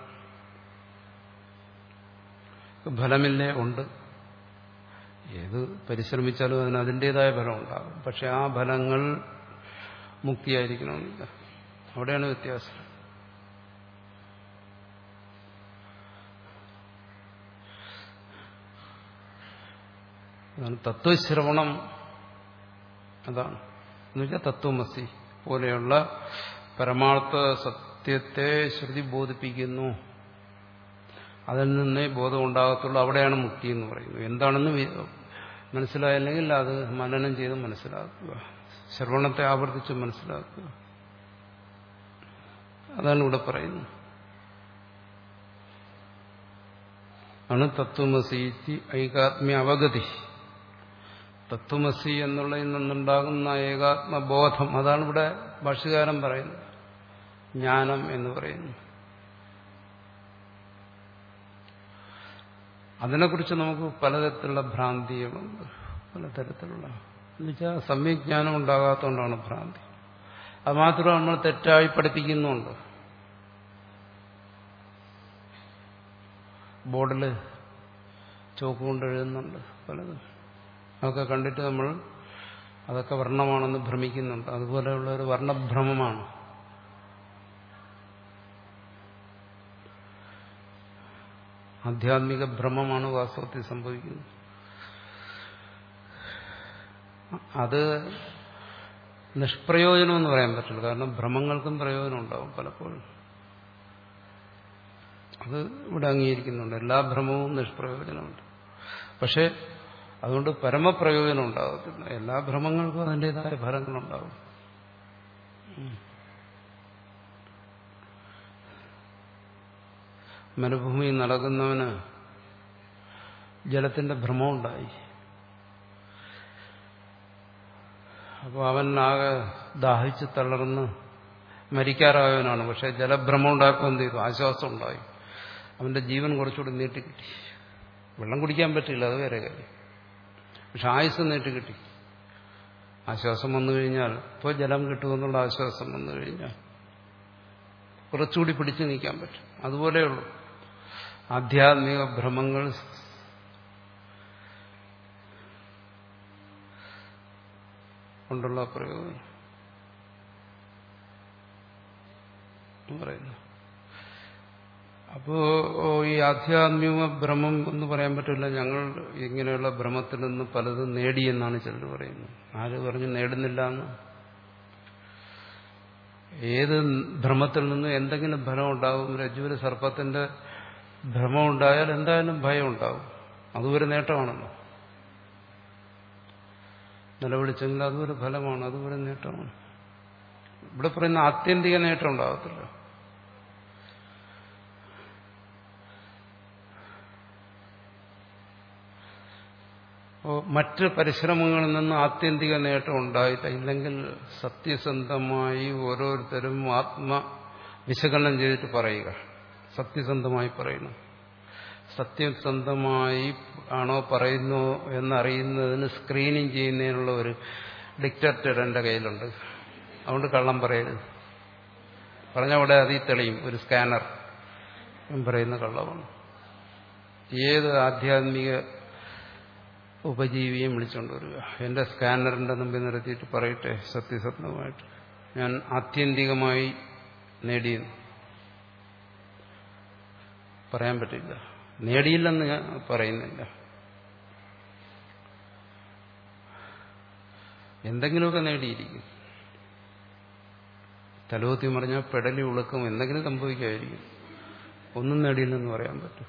[SPEAKER 1] ഫലമില്ലേ? ഉണ്ട്. ഏത് പരിശ്രമിച്ചാലും അതിന് അതിൻ്റെതായ ഫലം ഉണ്ടാകും. പക്ഷെ ആ ഫലങ്ങൾ മുക്തിയായിരിക്കണമെന്നില്ല. അവിടെയാണ് വ്യത്യാസം. അതാണ് തത്വശ്രവണം. അതാണ് എന്നുവെച്ചാൽ തത്വമസി പോലെയുള്ള പരമാർത്ഥ സത്യത്തെ ശ്രുതി ബോധിപ്പിക്കുന്നു. അതിൽ നിന്നേ ബോധം ഉണ്ടാകത്തുള്ളൂ. അവിടെയാണ് മുക്തി എന്ന് പറയുന്നത്. എന്താണെന്ന് മനസ്സിലായില്ലെങ്കിൽ അത് മനനം ചെയ്ത് മനസ്സിലാക്കുക, ശ്രവണത്തെ ആവർത്തിച്ച് മനസ്സിലാക്കുക. അതാണ് ഇവിടെ പറയുന്നത്. ആണ് തത്വമസി ഐകാത്മ്യ അവഗതി. തത്വമസി എന്നുള്ളതിൽ നിന്നുണ്ടാകുന്ന ഏകാത്മബോധം, അതാണ് ഇവിടെ ഭാഷ്യകാരൻ പറയുന്നത്. ജ്ഞാനം എന്ന് പറയുന്നു. അതിനെക്കുറിച്ച് നമുക്ക് പലതരത്തിലുള്ള ഭ്രാന്തികളുണ്ട്. പലതരത്തിലുള്ള എന്നുവെച്ചാൽ സമ്യജ്ഞാനം ഉണ്ടാകാത്തതുകൊണ്ടാണ് ഭ്രാന്തി. അത് മാത്രമല്ല, നമ്മൾ തെറ്റായി പഠിപ്പിക്കുന്നുണ്ട്. ബോർഡിൽ ചോക്ക് കൊണ്ട് എഴുതുന്നുണ്ട് പലതും. അതൊക്കെ കണ്ടിട്ട് നമ്മൾ അതൊക്കെ വർണ്ണമാണെന്ന് ഭ്രമിക്കുന്നുണ്ട്. അതുപോലെയുള്ള ഒരു വർണ്ണഭ്രമമാണ്. ആധ്യാത്മിക ഭ്രമമാണ് വാസ്തവത്തിൽ സംഭവിക്കുന്നത്. അത് നിഷ്പ്രയോജനമെന്ന് പറയാൻ പറ്റില്ല. കാരണം ഭ്രമങ്ങൾക്കും പ്രയോജനം ഉണ്ടാവും പലപ്പോഴും. അത് ഇവിടെ അംഗീകരിക്കുന്നുണ്ട്. എല്ലാ ഭ്രമവും നിഷ്പ്രയോജനമുണ്ട്. പക്ഷെ അതുകൊണ്ട് പരമപ്രയോജനം ഉണ്ടാകത്തില്ല. എല്ലാ ഭ്രമങ്ങൾക്കും അതിൻ്റെതായ ഫലങ്ങളുണ്ടാവും. മരുഭൂമിയിൽ നടക്കുന്നവന് ജലത്തിന്റെ ഭ്രമമുണ്ടായി. അപ്പോൾ അവൻ ആകെ ദാഹിച്ച് തളർന്ന് മരിക്കാറായവനാണ്. പക്ഷെ ജലഭ്രമം ഉണ്ടാക്കുമ്പോൾ എന്ത് ചെയ്തു? ആശ്വാസം ഉണ്ടായി. അവന്റെ ജീവൻ കുറച്ചുകൂടി നീട്ടിക്കിട്ടി. വെള്ളം കുടിക്കാൻ പറ്റില്ല, അത് വേറെ കാര്യം. പക്ഷെ ആയുസ് നീട്ടിക്കിട്ടി. ആശ്വാസം വന്നു കഴിഞ്ഞാൽ ഇപ്പോൾ ജലം കിട്ടുമെന്നുള്ള ആശ്വാസം വന്നു കഴിഞ്ഞാൽ കുറച്ചുകൂടി പിടിച്ചു നീക്കാൻ പറ്റും. അതുപോലെയുള്ളൂ ആധ്യാത്മിക ഭ്രമങ്ങൾ. കൊണ്ടുള്ള പ്രയോജനം പറയുന്നു. അപ്പോ ഈ ആധ്യാത്മിക ഭ്രമം എന്ന് പറയാൻ പറ്റില്ല. ഞങ്ങൾ ഇങ്ങനെയുള്ള ഭ്രമത്തിൽ നിന്ന് പലതും നേടിയെന്നാണ് ചിലർ പറയുന്നത്. ആര് പറഞ്ഞു നേടുന്നില്ല എന്ന്? ഏത് ഭ്രമത്തിൽ നിന്ന് എന്തെങ്കിലും ഫലം ഉണ്ടാകും. രജ്ജുവിൽ സർപ്പത്തിന്റെ ഭ്രമം ഉണ്ടായാൽ എന്തായാലും ഭയം ഉണ്ടാകും. അതൊരു നേട്ടമാണല്ലോ. നിലവിളിച്ചെങ്കിൽ അതൊരു ഫലമാണ്, അതൊരു നേട്ടമാണ്. ഇവിടെ പറയുന്ന ആത്യന്തിക നേട്ടം ഉണ്ടാകത്തില്ല. മറ്റ് പരിശ്രമങ്ങളിൽ നിന്ന് ആത്യന്തിക നേട്ടം ഉണ്ടായില്ല. ഇല്ലെങ്കിൽ സത്യസന്ധമായി ഓരോരുത്തരും ആത്മവിശകലനം ചെയ്തിട്ട് പറയുക. സത്യസന്ധമായി പറയുന്നു. സത്യസന്ധമായി ആണോ പറയുന്നോ എന്നറിയുന്നതിന് സ്ക്രീനിങ് ചെയ്യുന്നതിനുള്ള ഒരു ഡിറ്റക്ടർ എൻ്റെ കയ്യിലുണ്ട്. അതുകൊണ്ട് കള്ളം പറയരുത്. പറഞ്ഞ അവിടെ അതിൽ തെളിയും. ഒരു സ്കാനർ പറയുന്ന കള്ളമാണ്. ഏത് ആധ്യാത്മിക ഉപജീവിയും വിളിച്ചുകൊണ്ട് വരിക. എന്റെ സ്കാനറിന്റെ മുമ്പിൽ നിർത്തിയിട്ട് പറയട്ടെ സത്യസന്ധമായിട്ട് ഞാൻ ആത്യന്തികമായി നേടിയെന്ന്. പറയാൻ പറ്റില്ല. നേടിയില്ലെന്ന് ഞാൻ പറയുന്നില്ല. എന്തെങ്കിലുമൊക്കെ നേടിയിരിക്കും. തലോത്തി മറിഞ്ഞാൽ പെടലി ഉളുക്കും, എന്തെങ്കിലും സംഭവിക്കാതിരിക്കും. ഒന്നും നേടിയില്ലെന്ന് പറയാൻ പറ്റും.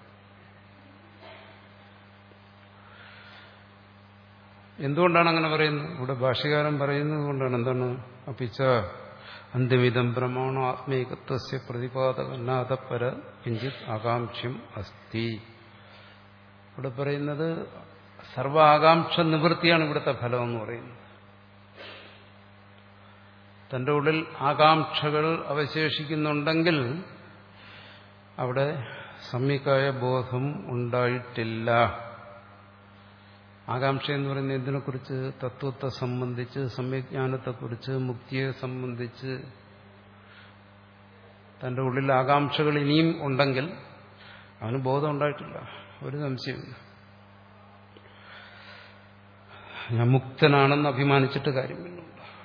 [SPEAKER 1] എന്തുകൊണ്ടാണ് അങ്ങനെ പറയുന്നത്? ഇവിടെ ഭാഷ്യകാരൻ പറയുന്നത് കൊണ്ടാണ്. എന്താണ്? അപ്പിച്ച അന്തിമിതം ബ്രഹ്മാണോ ആത്മീകത്വസ്യ പ്രതിപാദകനാഥപര കിഞ്ചിത് ആകാംക്ഷ്യം അസ്തി. ഇവിടെ പറയുന്നത് സർവ ആകാംക്ഷ നിവൃത്തിയാണ് ഇവിടുത്തെ ഫലം എന്ന് പറയുന്നത്. തന്റെ ഉള്ളിൽ ആകാംക്ഷകൾ അവശേഷിക്കുന്നുണ്ടെങ്കിൽ അവിടെ സമ്യക്കായ ബോധം ഉണ്ടായിട്ടില്ല. ആകാംക്ഷ എന്ന് പറയുന്നത് ഇതിനെക്കുറിച്ച് തത്വത്തെ സംബന്ധിച്ച്, സമ്യജ്ഞാനത്തെക്കുറിച്ച്, മുക്തിയെ സംബന്ധിച്ച് തന്റെ ഉള്ളിൽ ആകാംക്ഷകൾ ഇനിയും ഉണ്ടെങ്കിൽ അവന് ബോധം ഉണ്ടായിട്ടില്ല. ഒരു സംശയമില്ല. ഞാൻ മുക്തനാണെന്ന് അഭിമാനിച്ചിട്ട് കാര്യമില്ല.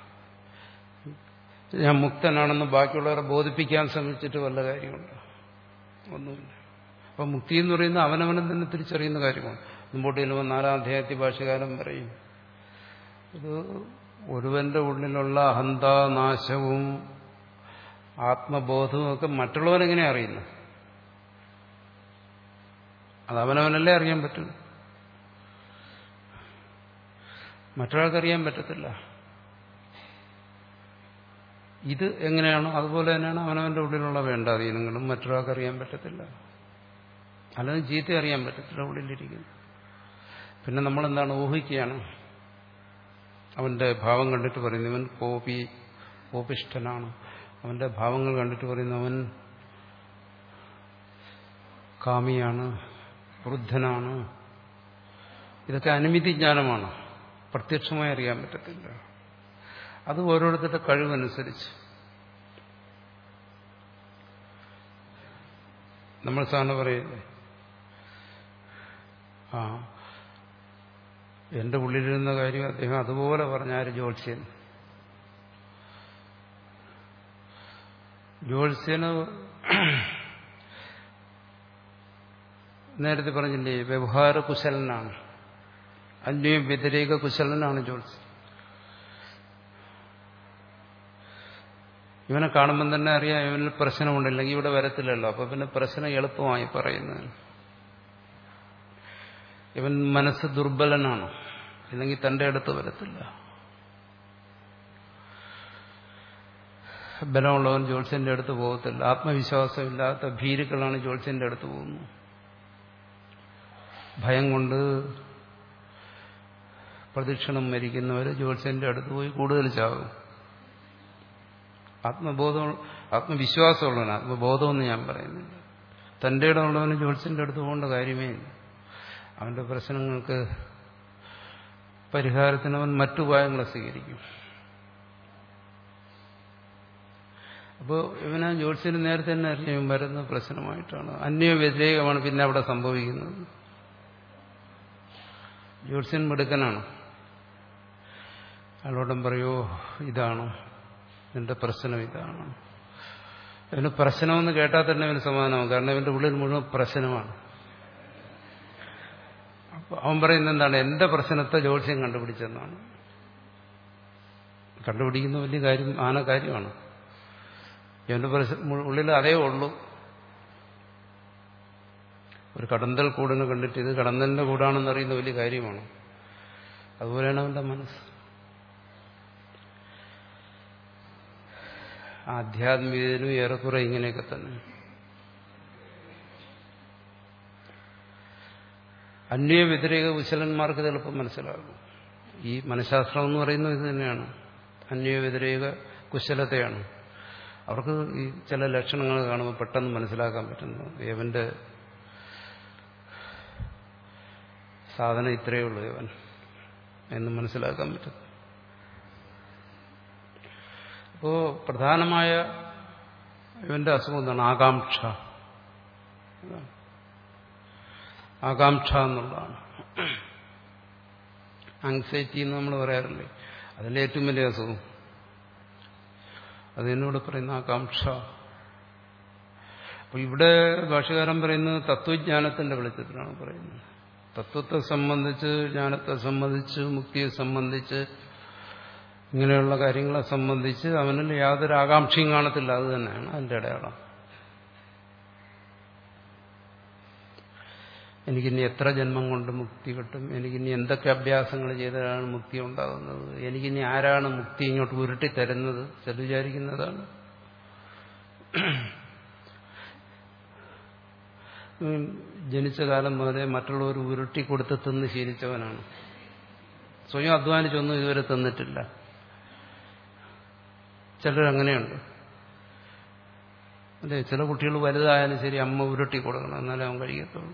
[SPEAKER 1] ഞാൻ മുക്തനാണെന്ന് ബാക്കിയുള്ളവരെ ബോധിപ്പിക്കാൻ ശ്രമിച്ചിട്ട് വല്ല കാര്യമുണ്ട്? ഒന്നുമില്ല. അപ്പം മുക്തി എന്ന് പറയുന്നത് അവനവനെ തന്നെ തിരിച്ചറിയുന്ന കാര്യമാണ്. മുമ്പോട്ട് ചെല്ലുമ്പോൾ നാലാം അധ്യായത്തിൽ ഭാഷ്യകാരൻ പറയും, ഇത് ഒരുവന്റെ ഉള്ളിലുള്ള അഹന്താനാശവും ആത്മബോധവും ഒക്കെ മറ്റുള്ളവരെങ്ങനെ അറിയുന്നു? അത് അവനവനല്ലേ അറിയാൻ പറ്റും. മറ്റൊരാൾക്കറിയാൻ പറ്റത്തില്ല. ഇത് എങ്ങനെയാണോ അതുപോലെ തന്നെയാണ് അവനവന്റെ ഉള്ളിലുള്ള വേണ്ടാധീനങ്ങളും മറ്റൊരാൾക്കറിയാൻ പറ്റത്തില്ല. അല്ലെങ്കിൽ ചീത്ത അറിയാൻ പറ്റത്തില്ല ഉള്ളിലിരിക്കുന്നു. പിന്നെ നമ്മളെന്താണ് ഊഹിക്കുകയാണ്. അവന്റെ ഭാവം കണ്ടിട്ട് പറയുന്നു അവൻ കോപി കോപിഷ്ഠനാണ്. അവന്റെ ഭാവങ്ങൾ കണ്ടിട്ട് പറയുന്നു അവൻ കാമിയാണ്, ക്രുദ്ധനാണ്. ഇതൊക്കെ അനുമിതി ജ്ഞാനമാണ്. പ്രത്യക്ഷമായി അറിയാൻ പറ്റത്തില്ല. അത് ഓരോരുത്തരുടെ കഴിവനുസരിച്ച്. നമ്മൾ സാധാരണ പറയുന്നത് ആ എന്റെ ഉള്ളിലിരുന്ന കാര്യം അദ്ദേഹം അതുപോലെ പറഞ്ഞാര് ജ്യോത്സ്യൻ. ജ്യോത്സ്യന് നേരത്തെ പറഞ്ഞില്ലേ വ്യവഹാര കുശലനാണ്, അന്യ വ്യതിരേക കുശലനാണ് ജ്യോത്സ്യൻ. ഇവനെ കാണുമ്പം തന്നെ അറിയാം ഇവനിൽ പ്രശ്നമുണ്ടില്ലെങ്കിൽ ഇവിടെ വരത്തില്ലല്ലോ. അപ്പൊ പിന്നെ പ്രശ്നം എളുപ്പമായി പറയുന്നത്. ഇവൻ മനസ്സ് ദുർബലനാണ്, ഇല്ലെങ്കിൽ തന്റെ അടുത്ത് വരത്തില്ല. ബലമുള്ളവൻ ജ്യോത്സ്യന്റെ അടുത്ത് പോകത്തില്ല. ആത്മവിശ്വാസമില്ലാത്ത ഭീരുക്കളാണ് ജ്യോത്സ്യന്റെ അടുത്ത് പോകുന്നത്. ഭയം കൊണ്ട് പ്രദക്ഷിണം മരിക്കുന്നവർ ജ്യോത്സ്യന്റെ അടുത്ത് പോയി കൂടുതൽ ചാവും. ആത്മബോധം ആത്മവിശ്വാസമുള്ളവന്, ആത്മബോധമെന്ന് ഞാൻ പറയുന്നില്ല, തന്റെ ഇടമുള്ളവന് ജ്യോത്സ്യന്റെ അടുത്ത് പോകേണ്ട കാര്യമേ ഇല്ല. അവന്റെ പ്രശ്നങ്ങൾക്ക് പരിഹാരത്തിന് അവൻ മറ്റുപായങ്ങളെ സ്വീകരിക്കും. അപ്പോൾ ഇവനെ ജ്യോത്സ്യന് നേരത്തെ തന്നെ അറിയാൻ വരുന്ന പ്രശ്നമായിട്ടാണ്. അന്യ വ്യതിരേകമാണ് പിന്നെ അവിടെ സംഭവിക്കുന്നത്. ജ്യോത്സ്യൻ മിടുക്കനാണ്. അയാളോടും പറയോ ഇതാണ് നിന്റെ പ്രശ്നം, ഇതാണ്. ഇവന് പ്രശ്നമെന്ന് കേട്ടാൽ തന്നെ അവന് സമാധാനമാവും. കാരണം ഇവന്റെ ഉള്ളിൽ മുഴുവൻ പ്രശ്നമാണ്. അപ്പൊ അവൻ പറയുന്നത് എന്താണ്? എന്റെ പ്രശ്നത്തെ ജ്യോത്സ്യം കണ്ടുപിടിച്ചെന്നാണ്. കണ്ടുപിടിക്കുന്ന വലിയ കാര്യം, ആന കാര്യമാണ്. ഇവന്റെ പ്രശ്നം ഉള്ളിൽ അതേ ഉള്ളൂ. ഒരു കടന്തൽ കൂടിനെ കണ്ടിട്ട് ഇത് കടന്തലിന്റെ കൂടാണെന്ന് അറിയുന്ന വലിയ കാര്യമാണ്. അതുപോലെയാണ് അവന്റെ മനസ്സ്. ആധ്യാത്മികതയിലും ഏറെക്കുറെ ഇങ്ങനെയൊക്കെ തന്നെ. അന്യ വ്യതിരേക കുശലന്മാർക്ക് ഇത് എളുപ്പം മനസ്സിലാകും. ഈ മനഃശാസ്ത്രം എന്ന് പറയുന്നത് ഇത് തന്നെയാണ്, അന്യ വ്യതിരേക കുശലതയാണ്. അവർക്ക് ഈ ചില ലക്ഷണങ്ങൾ കാണുമ്പോൾ പെട്ടെന്ന് മനസ്സിലാക്കാൻ പറ്റുന്നു. ഇവന്റെ സാധനം ഇത്രയേ ഉള്ളൂ ഇവൻ എന്ന് മനസ്സിലാക്കാൻ പറ്റും. അപ്പോ പ്രധാനമായ ഇവന്റെ അസുഖം എന്താണ്? ആകാംക്ഷ. ആകാംക്ഷ എന്നുള്ളതാണ്. ആങ്സൈറ്റി എന്ന് നമ്മൾ പറയാറില്ലേ, അതിന്റെ ഏറ്റവും വലിയ അസുഖം അതിനോട് പറയുന്ന ആകാംക്ഷ. അപ്പൊ ഇവിടെ ഭാഷകാരൻ പറയുന്നത് തത്വജ്ഞാനത്തിന്റെ വെളിച്ചത്തിലാണ് പറയുന്നത്. തത്വത്തെ സംബന്ധിച്ച്, ജ്ഞാനത്തെ സംബന്ധിച്ച്, മുക്തിയെ സംബന്ധിച്ച്, ഇങ്ങനെയുള്ള കാര്യങ്ങളെ സംബന്ധിച്ച് അവനിൽ യാതൊരു ആകാംക്ഷയും കാണത്തില്ല. അത് തന്നെയാണ് അതിന്റെ അടയാളം. എനിക്കിനി എത്ര ജന്മം കൊണ്ട് മുക്തി കിട്ടും, എനിക്കിനി എന്തൊക്കെ അഭ്യാസങ്ങൾ ചെയ്താലാണ് മുക്തി ഉണ്ടാകുന്നത്, എനിക്കിനി ആരാണ് മുക്തി ഇങ്ങോട്ട് ഉരുട്ടി തരുന്നത്, ചില വിചാരിക്കുന്നതാണ്. ജനിച്ച കാലം മുതലേ മറ്റുള്ളവർ ഉരുട്ടി കൊടുത്ത് തിന്ന് ശീലിച്ചവനാണ്. സ്വയം അധ്വാനിച്ചൊന്നും ഇതുവരെ തിന്നിട്ടില്ല. ചിലരങ്ങനെയുണ്ട്. അതെ, ചില കുട്ടികൾ വലുതായാലും ശരി അമ്മ ഉരുട്ടി കൊടുക്കണം, എന്നാലേ അവൻ കഴിയത്തുള്ളൂ.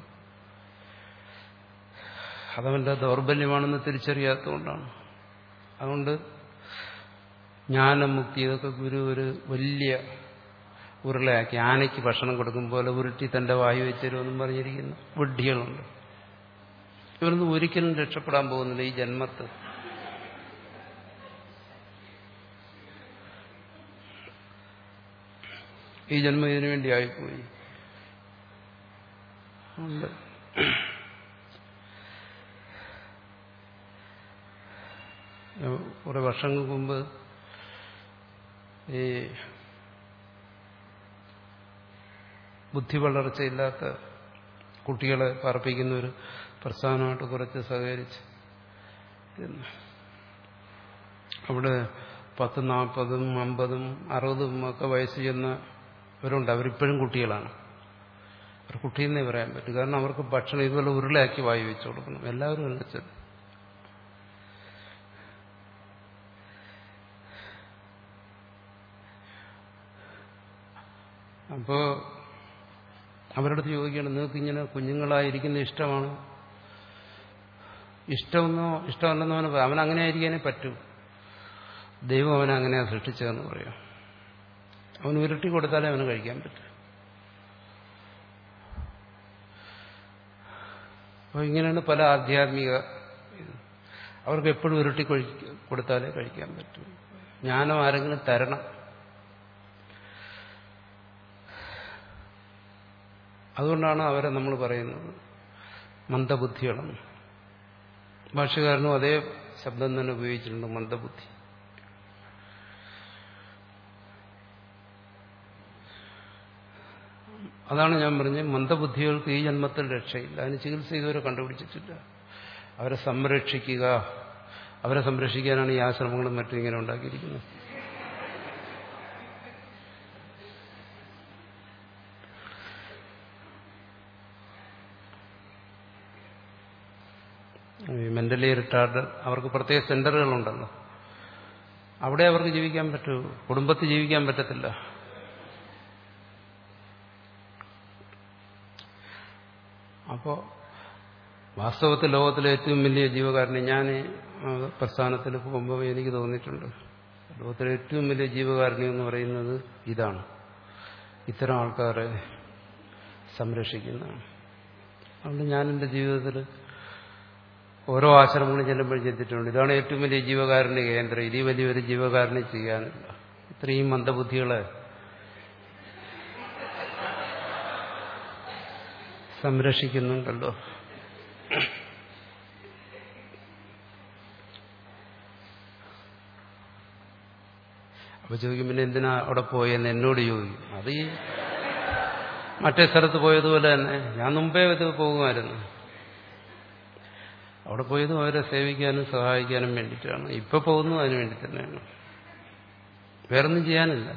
[SPEAKER 1] അതവന്റെ ദൗർബല്യമാണെന്ന് തിരിച്ചറിയാത്തതുകൊണ്ടാണ്. അതുകൊണ്ട് ജ്ഞാനം, മുക്തി ഇതൊക്കെ ഗുരു ഒരു വലിയ ഉരുളയാക്കി ആനയ്ക്ക് ഭക്ഷണം കൊടുക്കും പോലെ ഉരുട്ടി തന്റെ വായു വെച്ചരുമെന്നും പറഞ്ഞിരിക്കുന്നു വിഡ്ഢികളുണ്ട്. ഇവരൊന്നും ഒരിക്കലും രക്ഷപ്പെടാൻ പോകുന്നില്ല ഈ ജന്മത്ത്. ഈ ജന്മം ഇതിനു വേണ്ടി ആയിപ്പോയി. കുറെ വർഷങ്ങൾക്ക് മുമ്പ് ഈ ബുദ്ധി വളർച്ചയില്ലാത്ത കുട്ടികളെ പാർപ്പിക്കുന്ന ഒരു പ്രസ്ഥാനമായിട്ട് കുറച്ച് സഹകരിച്ച് അവിടെ പത്ത് നാൽപ്പതും അമ്പതും അറുപതും ഒക്കെ വയസ്സ് ചെന്നവരുണ്ട്. അവരിപ്പോഴും കുട്ടികളാണ്. അവർ കുട്ടിയെന്നേ പറയാൻ പറ്റും. കാരണം അവർക്ക് ഭക്ഷണം ഇതുപോലെ ഉരുളയാക്കി വായി വെച്ചു കൊടുക്കണം. എല്ലാവരും വെച്ചത്. അപ്പോ അവരുടെ അടുത്ത് ചോദിക്കുകയാണ്, നിങ്ങൾക്ക് ഇങ്ങനെ കുഞ്ഞുങ്ങളായിരിക്കുന്ന ഇഷ്ടമാണ്? ഇഷ്ടമെന്നോ ഇഷ്ടമല്ലെന്നോ അവന് അവൻ അങ്ങനെ ആയിരിക്കാനേ പറ്റൂ. ദൈവം അവനെ അങ്ങനെയാണ് സൃഷ്ടിച്ചതെന്ന് പറയാം. അവന് ഉരുട്ടി കൊടുത്താലേ അവന് കഴിക്കാൻ പറ്റും. അപ്പോൾ ഇങ്ങനെയാണ് പല ആധ്യാത്മിക, അവർക്ക് എപ്പോഴും ഉരുട്ടി കൊടുത്താലേ കഴിക്കാൻ പറ്റും. ജ്ഞാനം ആരെങ്കിലും തരണം. അതുകൊണ്ടാണ് അവരെ നമ്മൾ പറയുന്നത് മന്ദബുദ്ധികളെന്ന്. ഭാഷ്യകാരനും അതേ ശബ്ദം തന്നെ ഉപയോഗിച്ചിട്ടുണ്ട്, മന്ദബുദ്ധി. അതാണ് ഞാൻ പറഞ്ഞത്, മന്ദബുദ്ധികൾക്ക് ഈ ജന്മത്തിൽ രക്ഷയില്ല. അതിന് ചികിത്സ ഇതുവരെ കണ്ടുപിടിച്ചിട്ടില്ല. അവരെ സംരക്ഷിക്കുക, അവരെ സംരക്ഷിക്കാനാണ് ഈ ആശ്രമങ്ങളും മറ്റും ഇങ്ങനെ ഉണ്ടാക്കിയിരിക്കുന്നത്. മെന്റലി റിട്ടാർഡ് അവർക്ക് പ്രത്യേക സെന്ററുകളുണ്ടല്ലോ, അവിടെ അവർക്ക് ജീവിക്കാൻ പറ്റൂ, കുടുംബത്തിൽ ജീവിക്കാൻ പറ്റത്തില്ല. അപ്പോൾ വാസ്തവത്തിൽ ലോകത്തിലെ ഏറ്റവും വലിയ ജീവകാരുണ്യം, ഞാൻ പ്രസ്ഥാനത്തിൽ പോകുമ്പോൾ എനിക്ക് തോന്നിയിട്ടുണ്ട്, ലോകത്തിലെ ഏറ്റവും വലിയ ജീവകാരുണ്യം എന്ന് പറയുന്നത് ഇതാണ്, ഇത്തരം ആൾക്കാരെ സംരക്ഷിക്കുന്നതാണ്. അതുകൊണ്ട് ഞാൻ എൻ്റെ ജീവിതത്തിൽ ഓരോ ആശ്രമങ്ങളും ചെല്ലുമ്പോൾ ചെയ്തിട്ടുണ്ട്, ഇതാണ് ഏറ്റവും വലിയ ജീവകാരുണ്യ കേന്ദ്രം, ഇനി വലിയൊരു ജീവകാരുണ്യം ചെയ്യാനില്ല. ഇത്രയും മന്ദബുദ്ധികളെ സംരക്ഷിക്കുന്നുണ്ടല്ലോ. അപ്പൊ ചോദിക്കും, പിന്നെ എന്തിനാ അവിടെ പോയെന്ന് എന്നോട് ചോദിക്കും. അത് ഈ മറ്റേ സ്ഥലത്ത് പോയതുപോലെ തന്നെ ഞാൻ മുമ്പേ ഇത് പോകുമായിരുന്നു. അവിടെ പോയതും അവരെ സേവിക്കാനും സഹായിക്കാനും വേണ്ടിയിട്ടാണ്. ഇപ്പൊ പോകുന്നതും അതിനു വേണ്ടി തന്നെയാണ്, വേറൊന്നും ചെയ്യാനില്ല.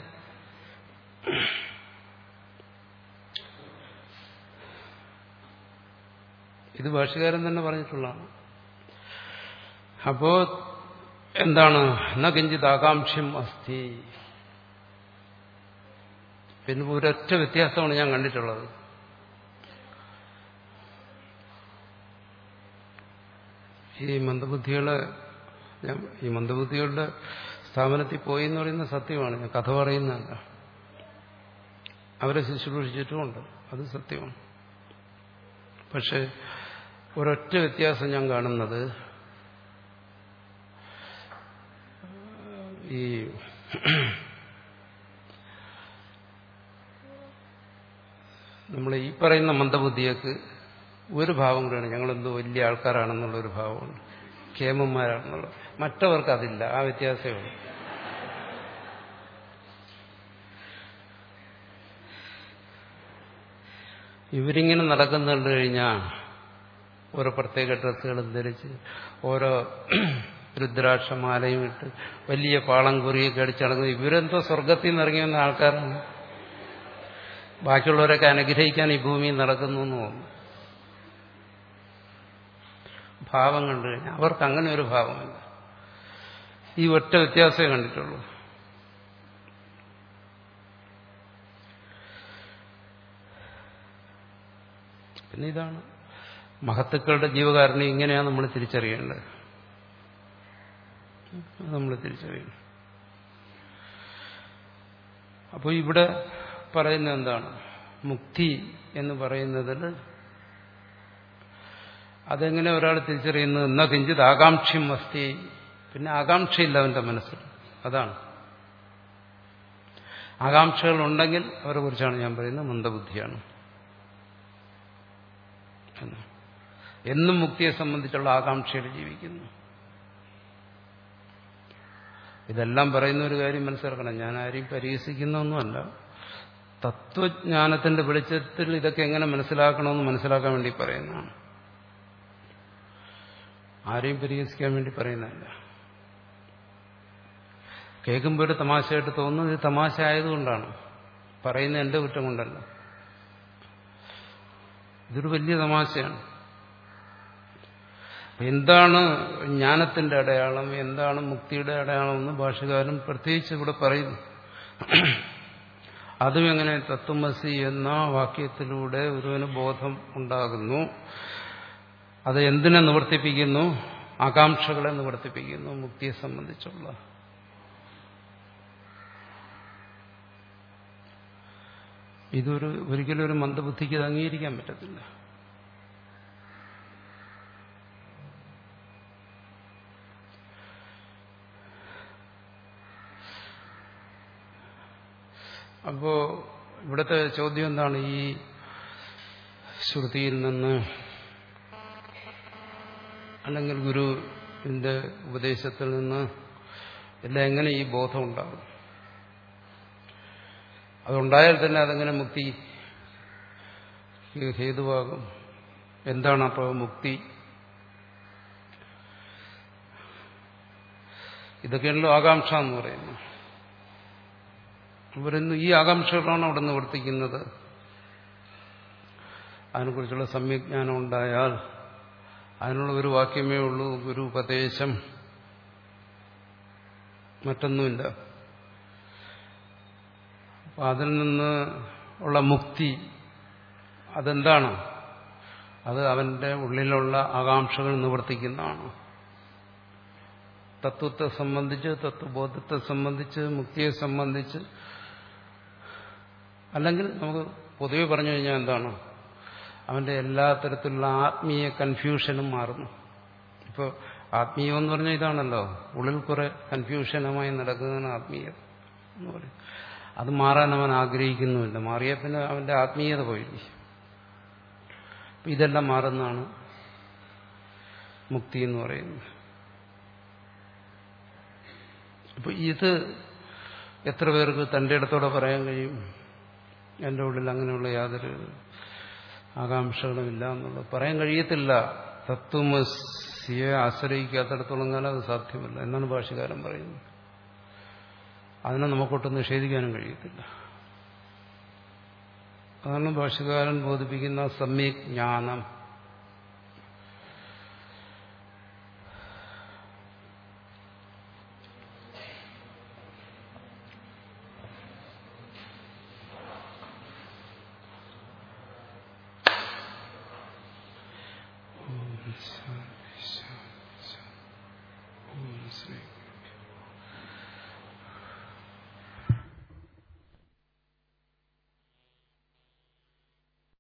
[SPEAKER 1] ഇത് ഭാഷ്യകാരൻ തന്നെ പറഞ്ഞിട്ടുള്ളതാണ്. അപ്പോ എന്താണ്, ന കിഞ്ചിത് ആകാംക്ഷ്യം അസ്ഥി. പിന്നെ ഒരൊറ്റ വ്യത്യാസമാണ് ഞാൻ കണ്ടിട്ടുള്ളത്. ഈ മന്ദബുദ്ധികളെ ഈ മന്ദബുദ്ധികളുടെ സ്ഥാപനത്തിൽ പോയി എന്ന് പറയുന്ന സത്യമാണ്, ഞാൻ കഥ പറയുന്നതല്ല. അവരെ ശുശ്രൂഷിച്ചിട്ടുമുണ്ട്, അത് സത്യമാണ്. പക്ഷെ ഒരൊറ്റ വ്യത്യാസം ഞാൻ കാണുന്നത്, ഈ നമ്മൾ ഈ പറയുന്ന മന്ദബുദ്ധിയൊക്കെ ഒരു ഭാവം കൂടെയാണ്, ഞങ്ങളെന്തോ വലിയ ആൾക്കാരാണെന്നുള്ളൊരു ഭാവമുണ്ട്, കേമന്മാരാണെന്നുള്ള. മറ്റവർക്ക് അതില്ല, ആ വ്യത്യാസമേ ഉള്ളൂ. ഇവരിങ്ങനെ നടക്കുന്ന കണ്ടു കഴിഞ്ഞാൽ ഓരോ പ്രത്യേക ഡ്രസ്സുകളും ധരിച്ച് ഓരോ രുദ്രാക്ഷമാലയും ഇട്ട് വലിയ പാളം കുറിയൊക്കെ അടിച്ചടങ്ങുന്നത്, ഇവരെന്തോ സ്വർഗത്തിൽ നിന്ന് ഇറങ്ങി വന്ന ആൾക്കാരാണ്, ബാക്കിയുള്ളവരൊക്കെ അനുഗ്രഹിക്കാൻ ഈ ഭൂമിയിൽ നടക്കുന്നു എന്ന് തോന്നുന്നു. ഭാവം കണ്ടു കഴിഞ്ഞാൽ അവർക്ക് അങ്ങനെ ഒരു ഭാവമില്ല. ഈ ഒറ്റ വ്യത്യാസമേ കണ്ടിട്ടുള്ളൂ. പിന്നെ ഇതാണ് മഹത്തുക്കളുടെ ജീവകാരുണ്യം, ഇങ്ങനെയാണ് നമ്മൾ തിരിച്ചറിയേണ്ടത്. നമ്മൾ തിരിച്ചറിയണം. അപ്പോൾ ഇവിടെ പറയുന്നത് എന്താണ്, മുക്തി എന്ന് പറയുന്നതിൽ അതെങ്ങനെ ഒരാൾ തിരിച്ചറിയുന്നത്, എന്നാ കിഞ്ചിത് ആകാംക്ഷ്യം അസ്തി. പിന്നെ ആകാംക്ഷയില്ല അവന്റെ മനസ്സിൽ, അതാണ്. ആകാംക്ഷകൾ ഉണ്ടെങ്കിൽ അവരെ കുറിച്ചാണ് ഞാൻ പറയുന്നത് മന്ദബുദ്ധിയാണ്. എന്നും മുക്തിയെ സംബന്ധിച്ചുള്ള ആകാംക്ഷയിൽ ജീവിക്കുന്നു. ഇതെല്ലാം പറയുന്ന ഒരു കാര്യം മനസ്സിലാക്കണം, ഞാൻ ആരെയും പരിഹസിക്കുന്നൊന്നുമല്ല. തത്വജ്ഞാനത്തിന്റെ വെളിച്ചത്തിൽ ഇതൊക്കെ എങ്ങനെ മനസ്സിലാക്കണമെന്ന് മനസ്സിലാക്കാൻ വേണ്ടി പറയുന്നതാണ്, ആരെയും പരിഹസിക്കാൻ വേണ്ടി പറയുന്നതല്ല. കേൾക്കുമ്പോൾ ഒരു തമാശയായിട്ട് തോന്നുന്നത് ഇത് തമാശ ആയതുകൊണ്ടാണ്, പറയുന്ന എന്റെ കുറ്റം കൊണ്ടല്ല. ഇതൊരു വലിയ തമാശയാണ്. എന്താണ് ജ്ഞാനത്തിന്റെ അടയാളം, എന്താണ് മുക്തിയുടെ അടയാളം എന്ന് ഭാഷ്യകാരൻ പ്രത്യേകിച്ച് ഇവിടെ പറയുന്നു. അതും എങ്ങനെ, തത്വമസി എന്ന വാക്യത്തിലൂടെ ഒരുവന് ബോധം ഉണ്ടാകുന്നു. അത് എന്തിനെ നിവർത്തിപ്പിക്കുന്നു, ആകാംക്ഷകളെ നിവർത്തിപ്പിക്കുന്നു, മുക്തിയെ സംബന്ധിച്ചുള്ള. ഇതൊരു ഒരിക്കലും ഒരു മന്ദബുദ്ധിക്ക് ഇത് അംഗീകരിക്കാൻ പറ്റത്തില്ല. അപ്പോ ഇവിടുത്തെ ചോദ്യം എന്താണ്, ഈ ശ്രുതിയിൽ നിന്ന് അല്ലെങ്കിൽ ഗുരുവിന്റെ ഉപദേശത്തിൽ നിന്ന് എല്ലാം എങ്ങനെ ഈ ബോധം ഉണ്ടാകും? അതുണ്ടായാൽ തന്നെ അതെങ്ങനെ മുക്തി ഹേതുവാകും? എന്താണ് അപ്പോൾ മുക്തി? ഇതൊക്കെയാണല്ലോ ആകാംക്ഷ എന്ന് പറയുന്നത്. പറയുന്നു ഈ ആകാംക്ഷകളാണ് അവിടെ നിവർത്തിക്കുന്നത്. അതിനെക്കുറിച്ചുള്ള സമ്യജ്ഞാനം ഉണ്ടായാൽ അതിനുള്ള ഒരു വാക്യമേ ഉള്ളൂ, ഗുരു ഉപദേശം, മറ്റൊന്നുമില്ല. അപ്പൊ അതിൽ നിന്ന് ഉള്ള മുക്തി അതെന്താണ്? അത് അവന്റെ ഉള്ളിലുള്ള ആകാംക്ഷകൾ നിവർത്തിക്കുന്നതാണ്. തത്വത്തെ സംബന്ധിച്ച്, തത്വബോധത്തെ സംബന്ധിച്ച്, മുക്തിയെ സംബന്ധിച്ച്, അല്ലെങ്കിൽ നമുക്ക് പൊതുവെ പറഞ്ഞു കഴിഞ്ഞാൽ എന്താണ്, അവന്റെ എല്ലാ തരത്തിലുള്ള ആത്മീയ കൺഫ്യൂഷനും മാറുന്നു. ഇപ്പോൾ ആത്മീയം എന്ന് പറഞ്ഞാൽ ഇതാണല്ലോ, ഉള്ളിൽ കുറെ കൺഫ്യൂഷനുമായി നടക്കുന്നതാണ് ആത്മീയത എന്ന് പറയും. അത് മാറാൻ അവൻ ആഗ്രഹിക്കുന്നുമില്ല. മാറിയ പിന്നെ അവന്റെ ആത്മീയത പോയില്ലേ. ഇതെല്ലാം മാറുന്നതാണ് മുക്തി എന്ന് പറയുന്നത്. അപ്പൊ ഇത് എത്ര പേർക്ക് തന്റെ ഇടത്തോടെ പറയാൻ കഴിയും? എൻ്റെ ഉള്ളിൽ അങ്ങനെയുള്ള യാതൊരു ആകാംക്ഷകളുമില്ല എന്നുള്ളത് പറയാൻ കഴിയത്തില്ല. തത്വമസിയെ ആശ്രയിക്കാത്തിടത്തോളം കാലം അത് സാധ്യമല്ല എന്നാണ് ഭാഷ്യകാരൻ പറയുന്നത്. അതിനെ നമുക്കൊട്ടും നിഷേധിക്കാനും കഴിയത്തില്ല. അതാണ് ഭാഷ്യകാരൻ ബോധിപ്പിക്കുന്ന സമ്യക് ജ്ഞാനം.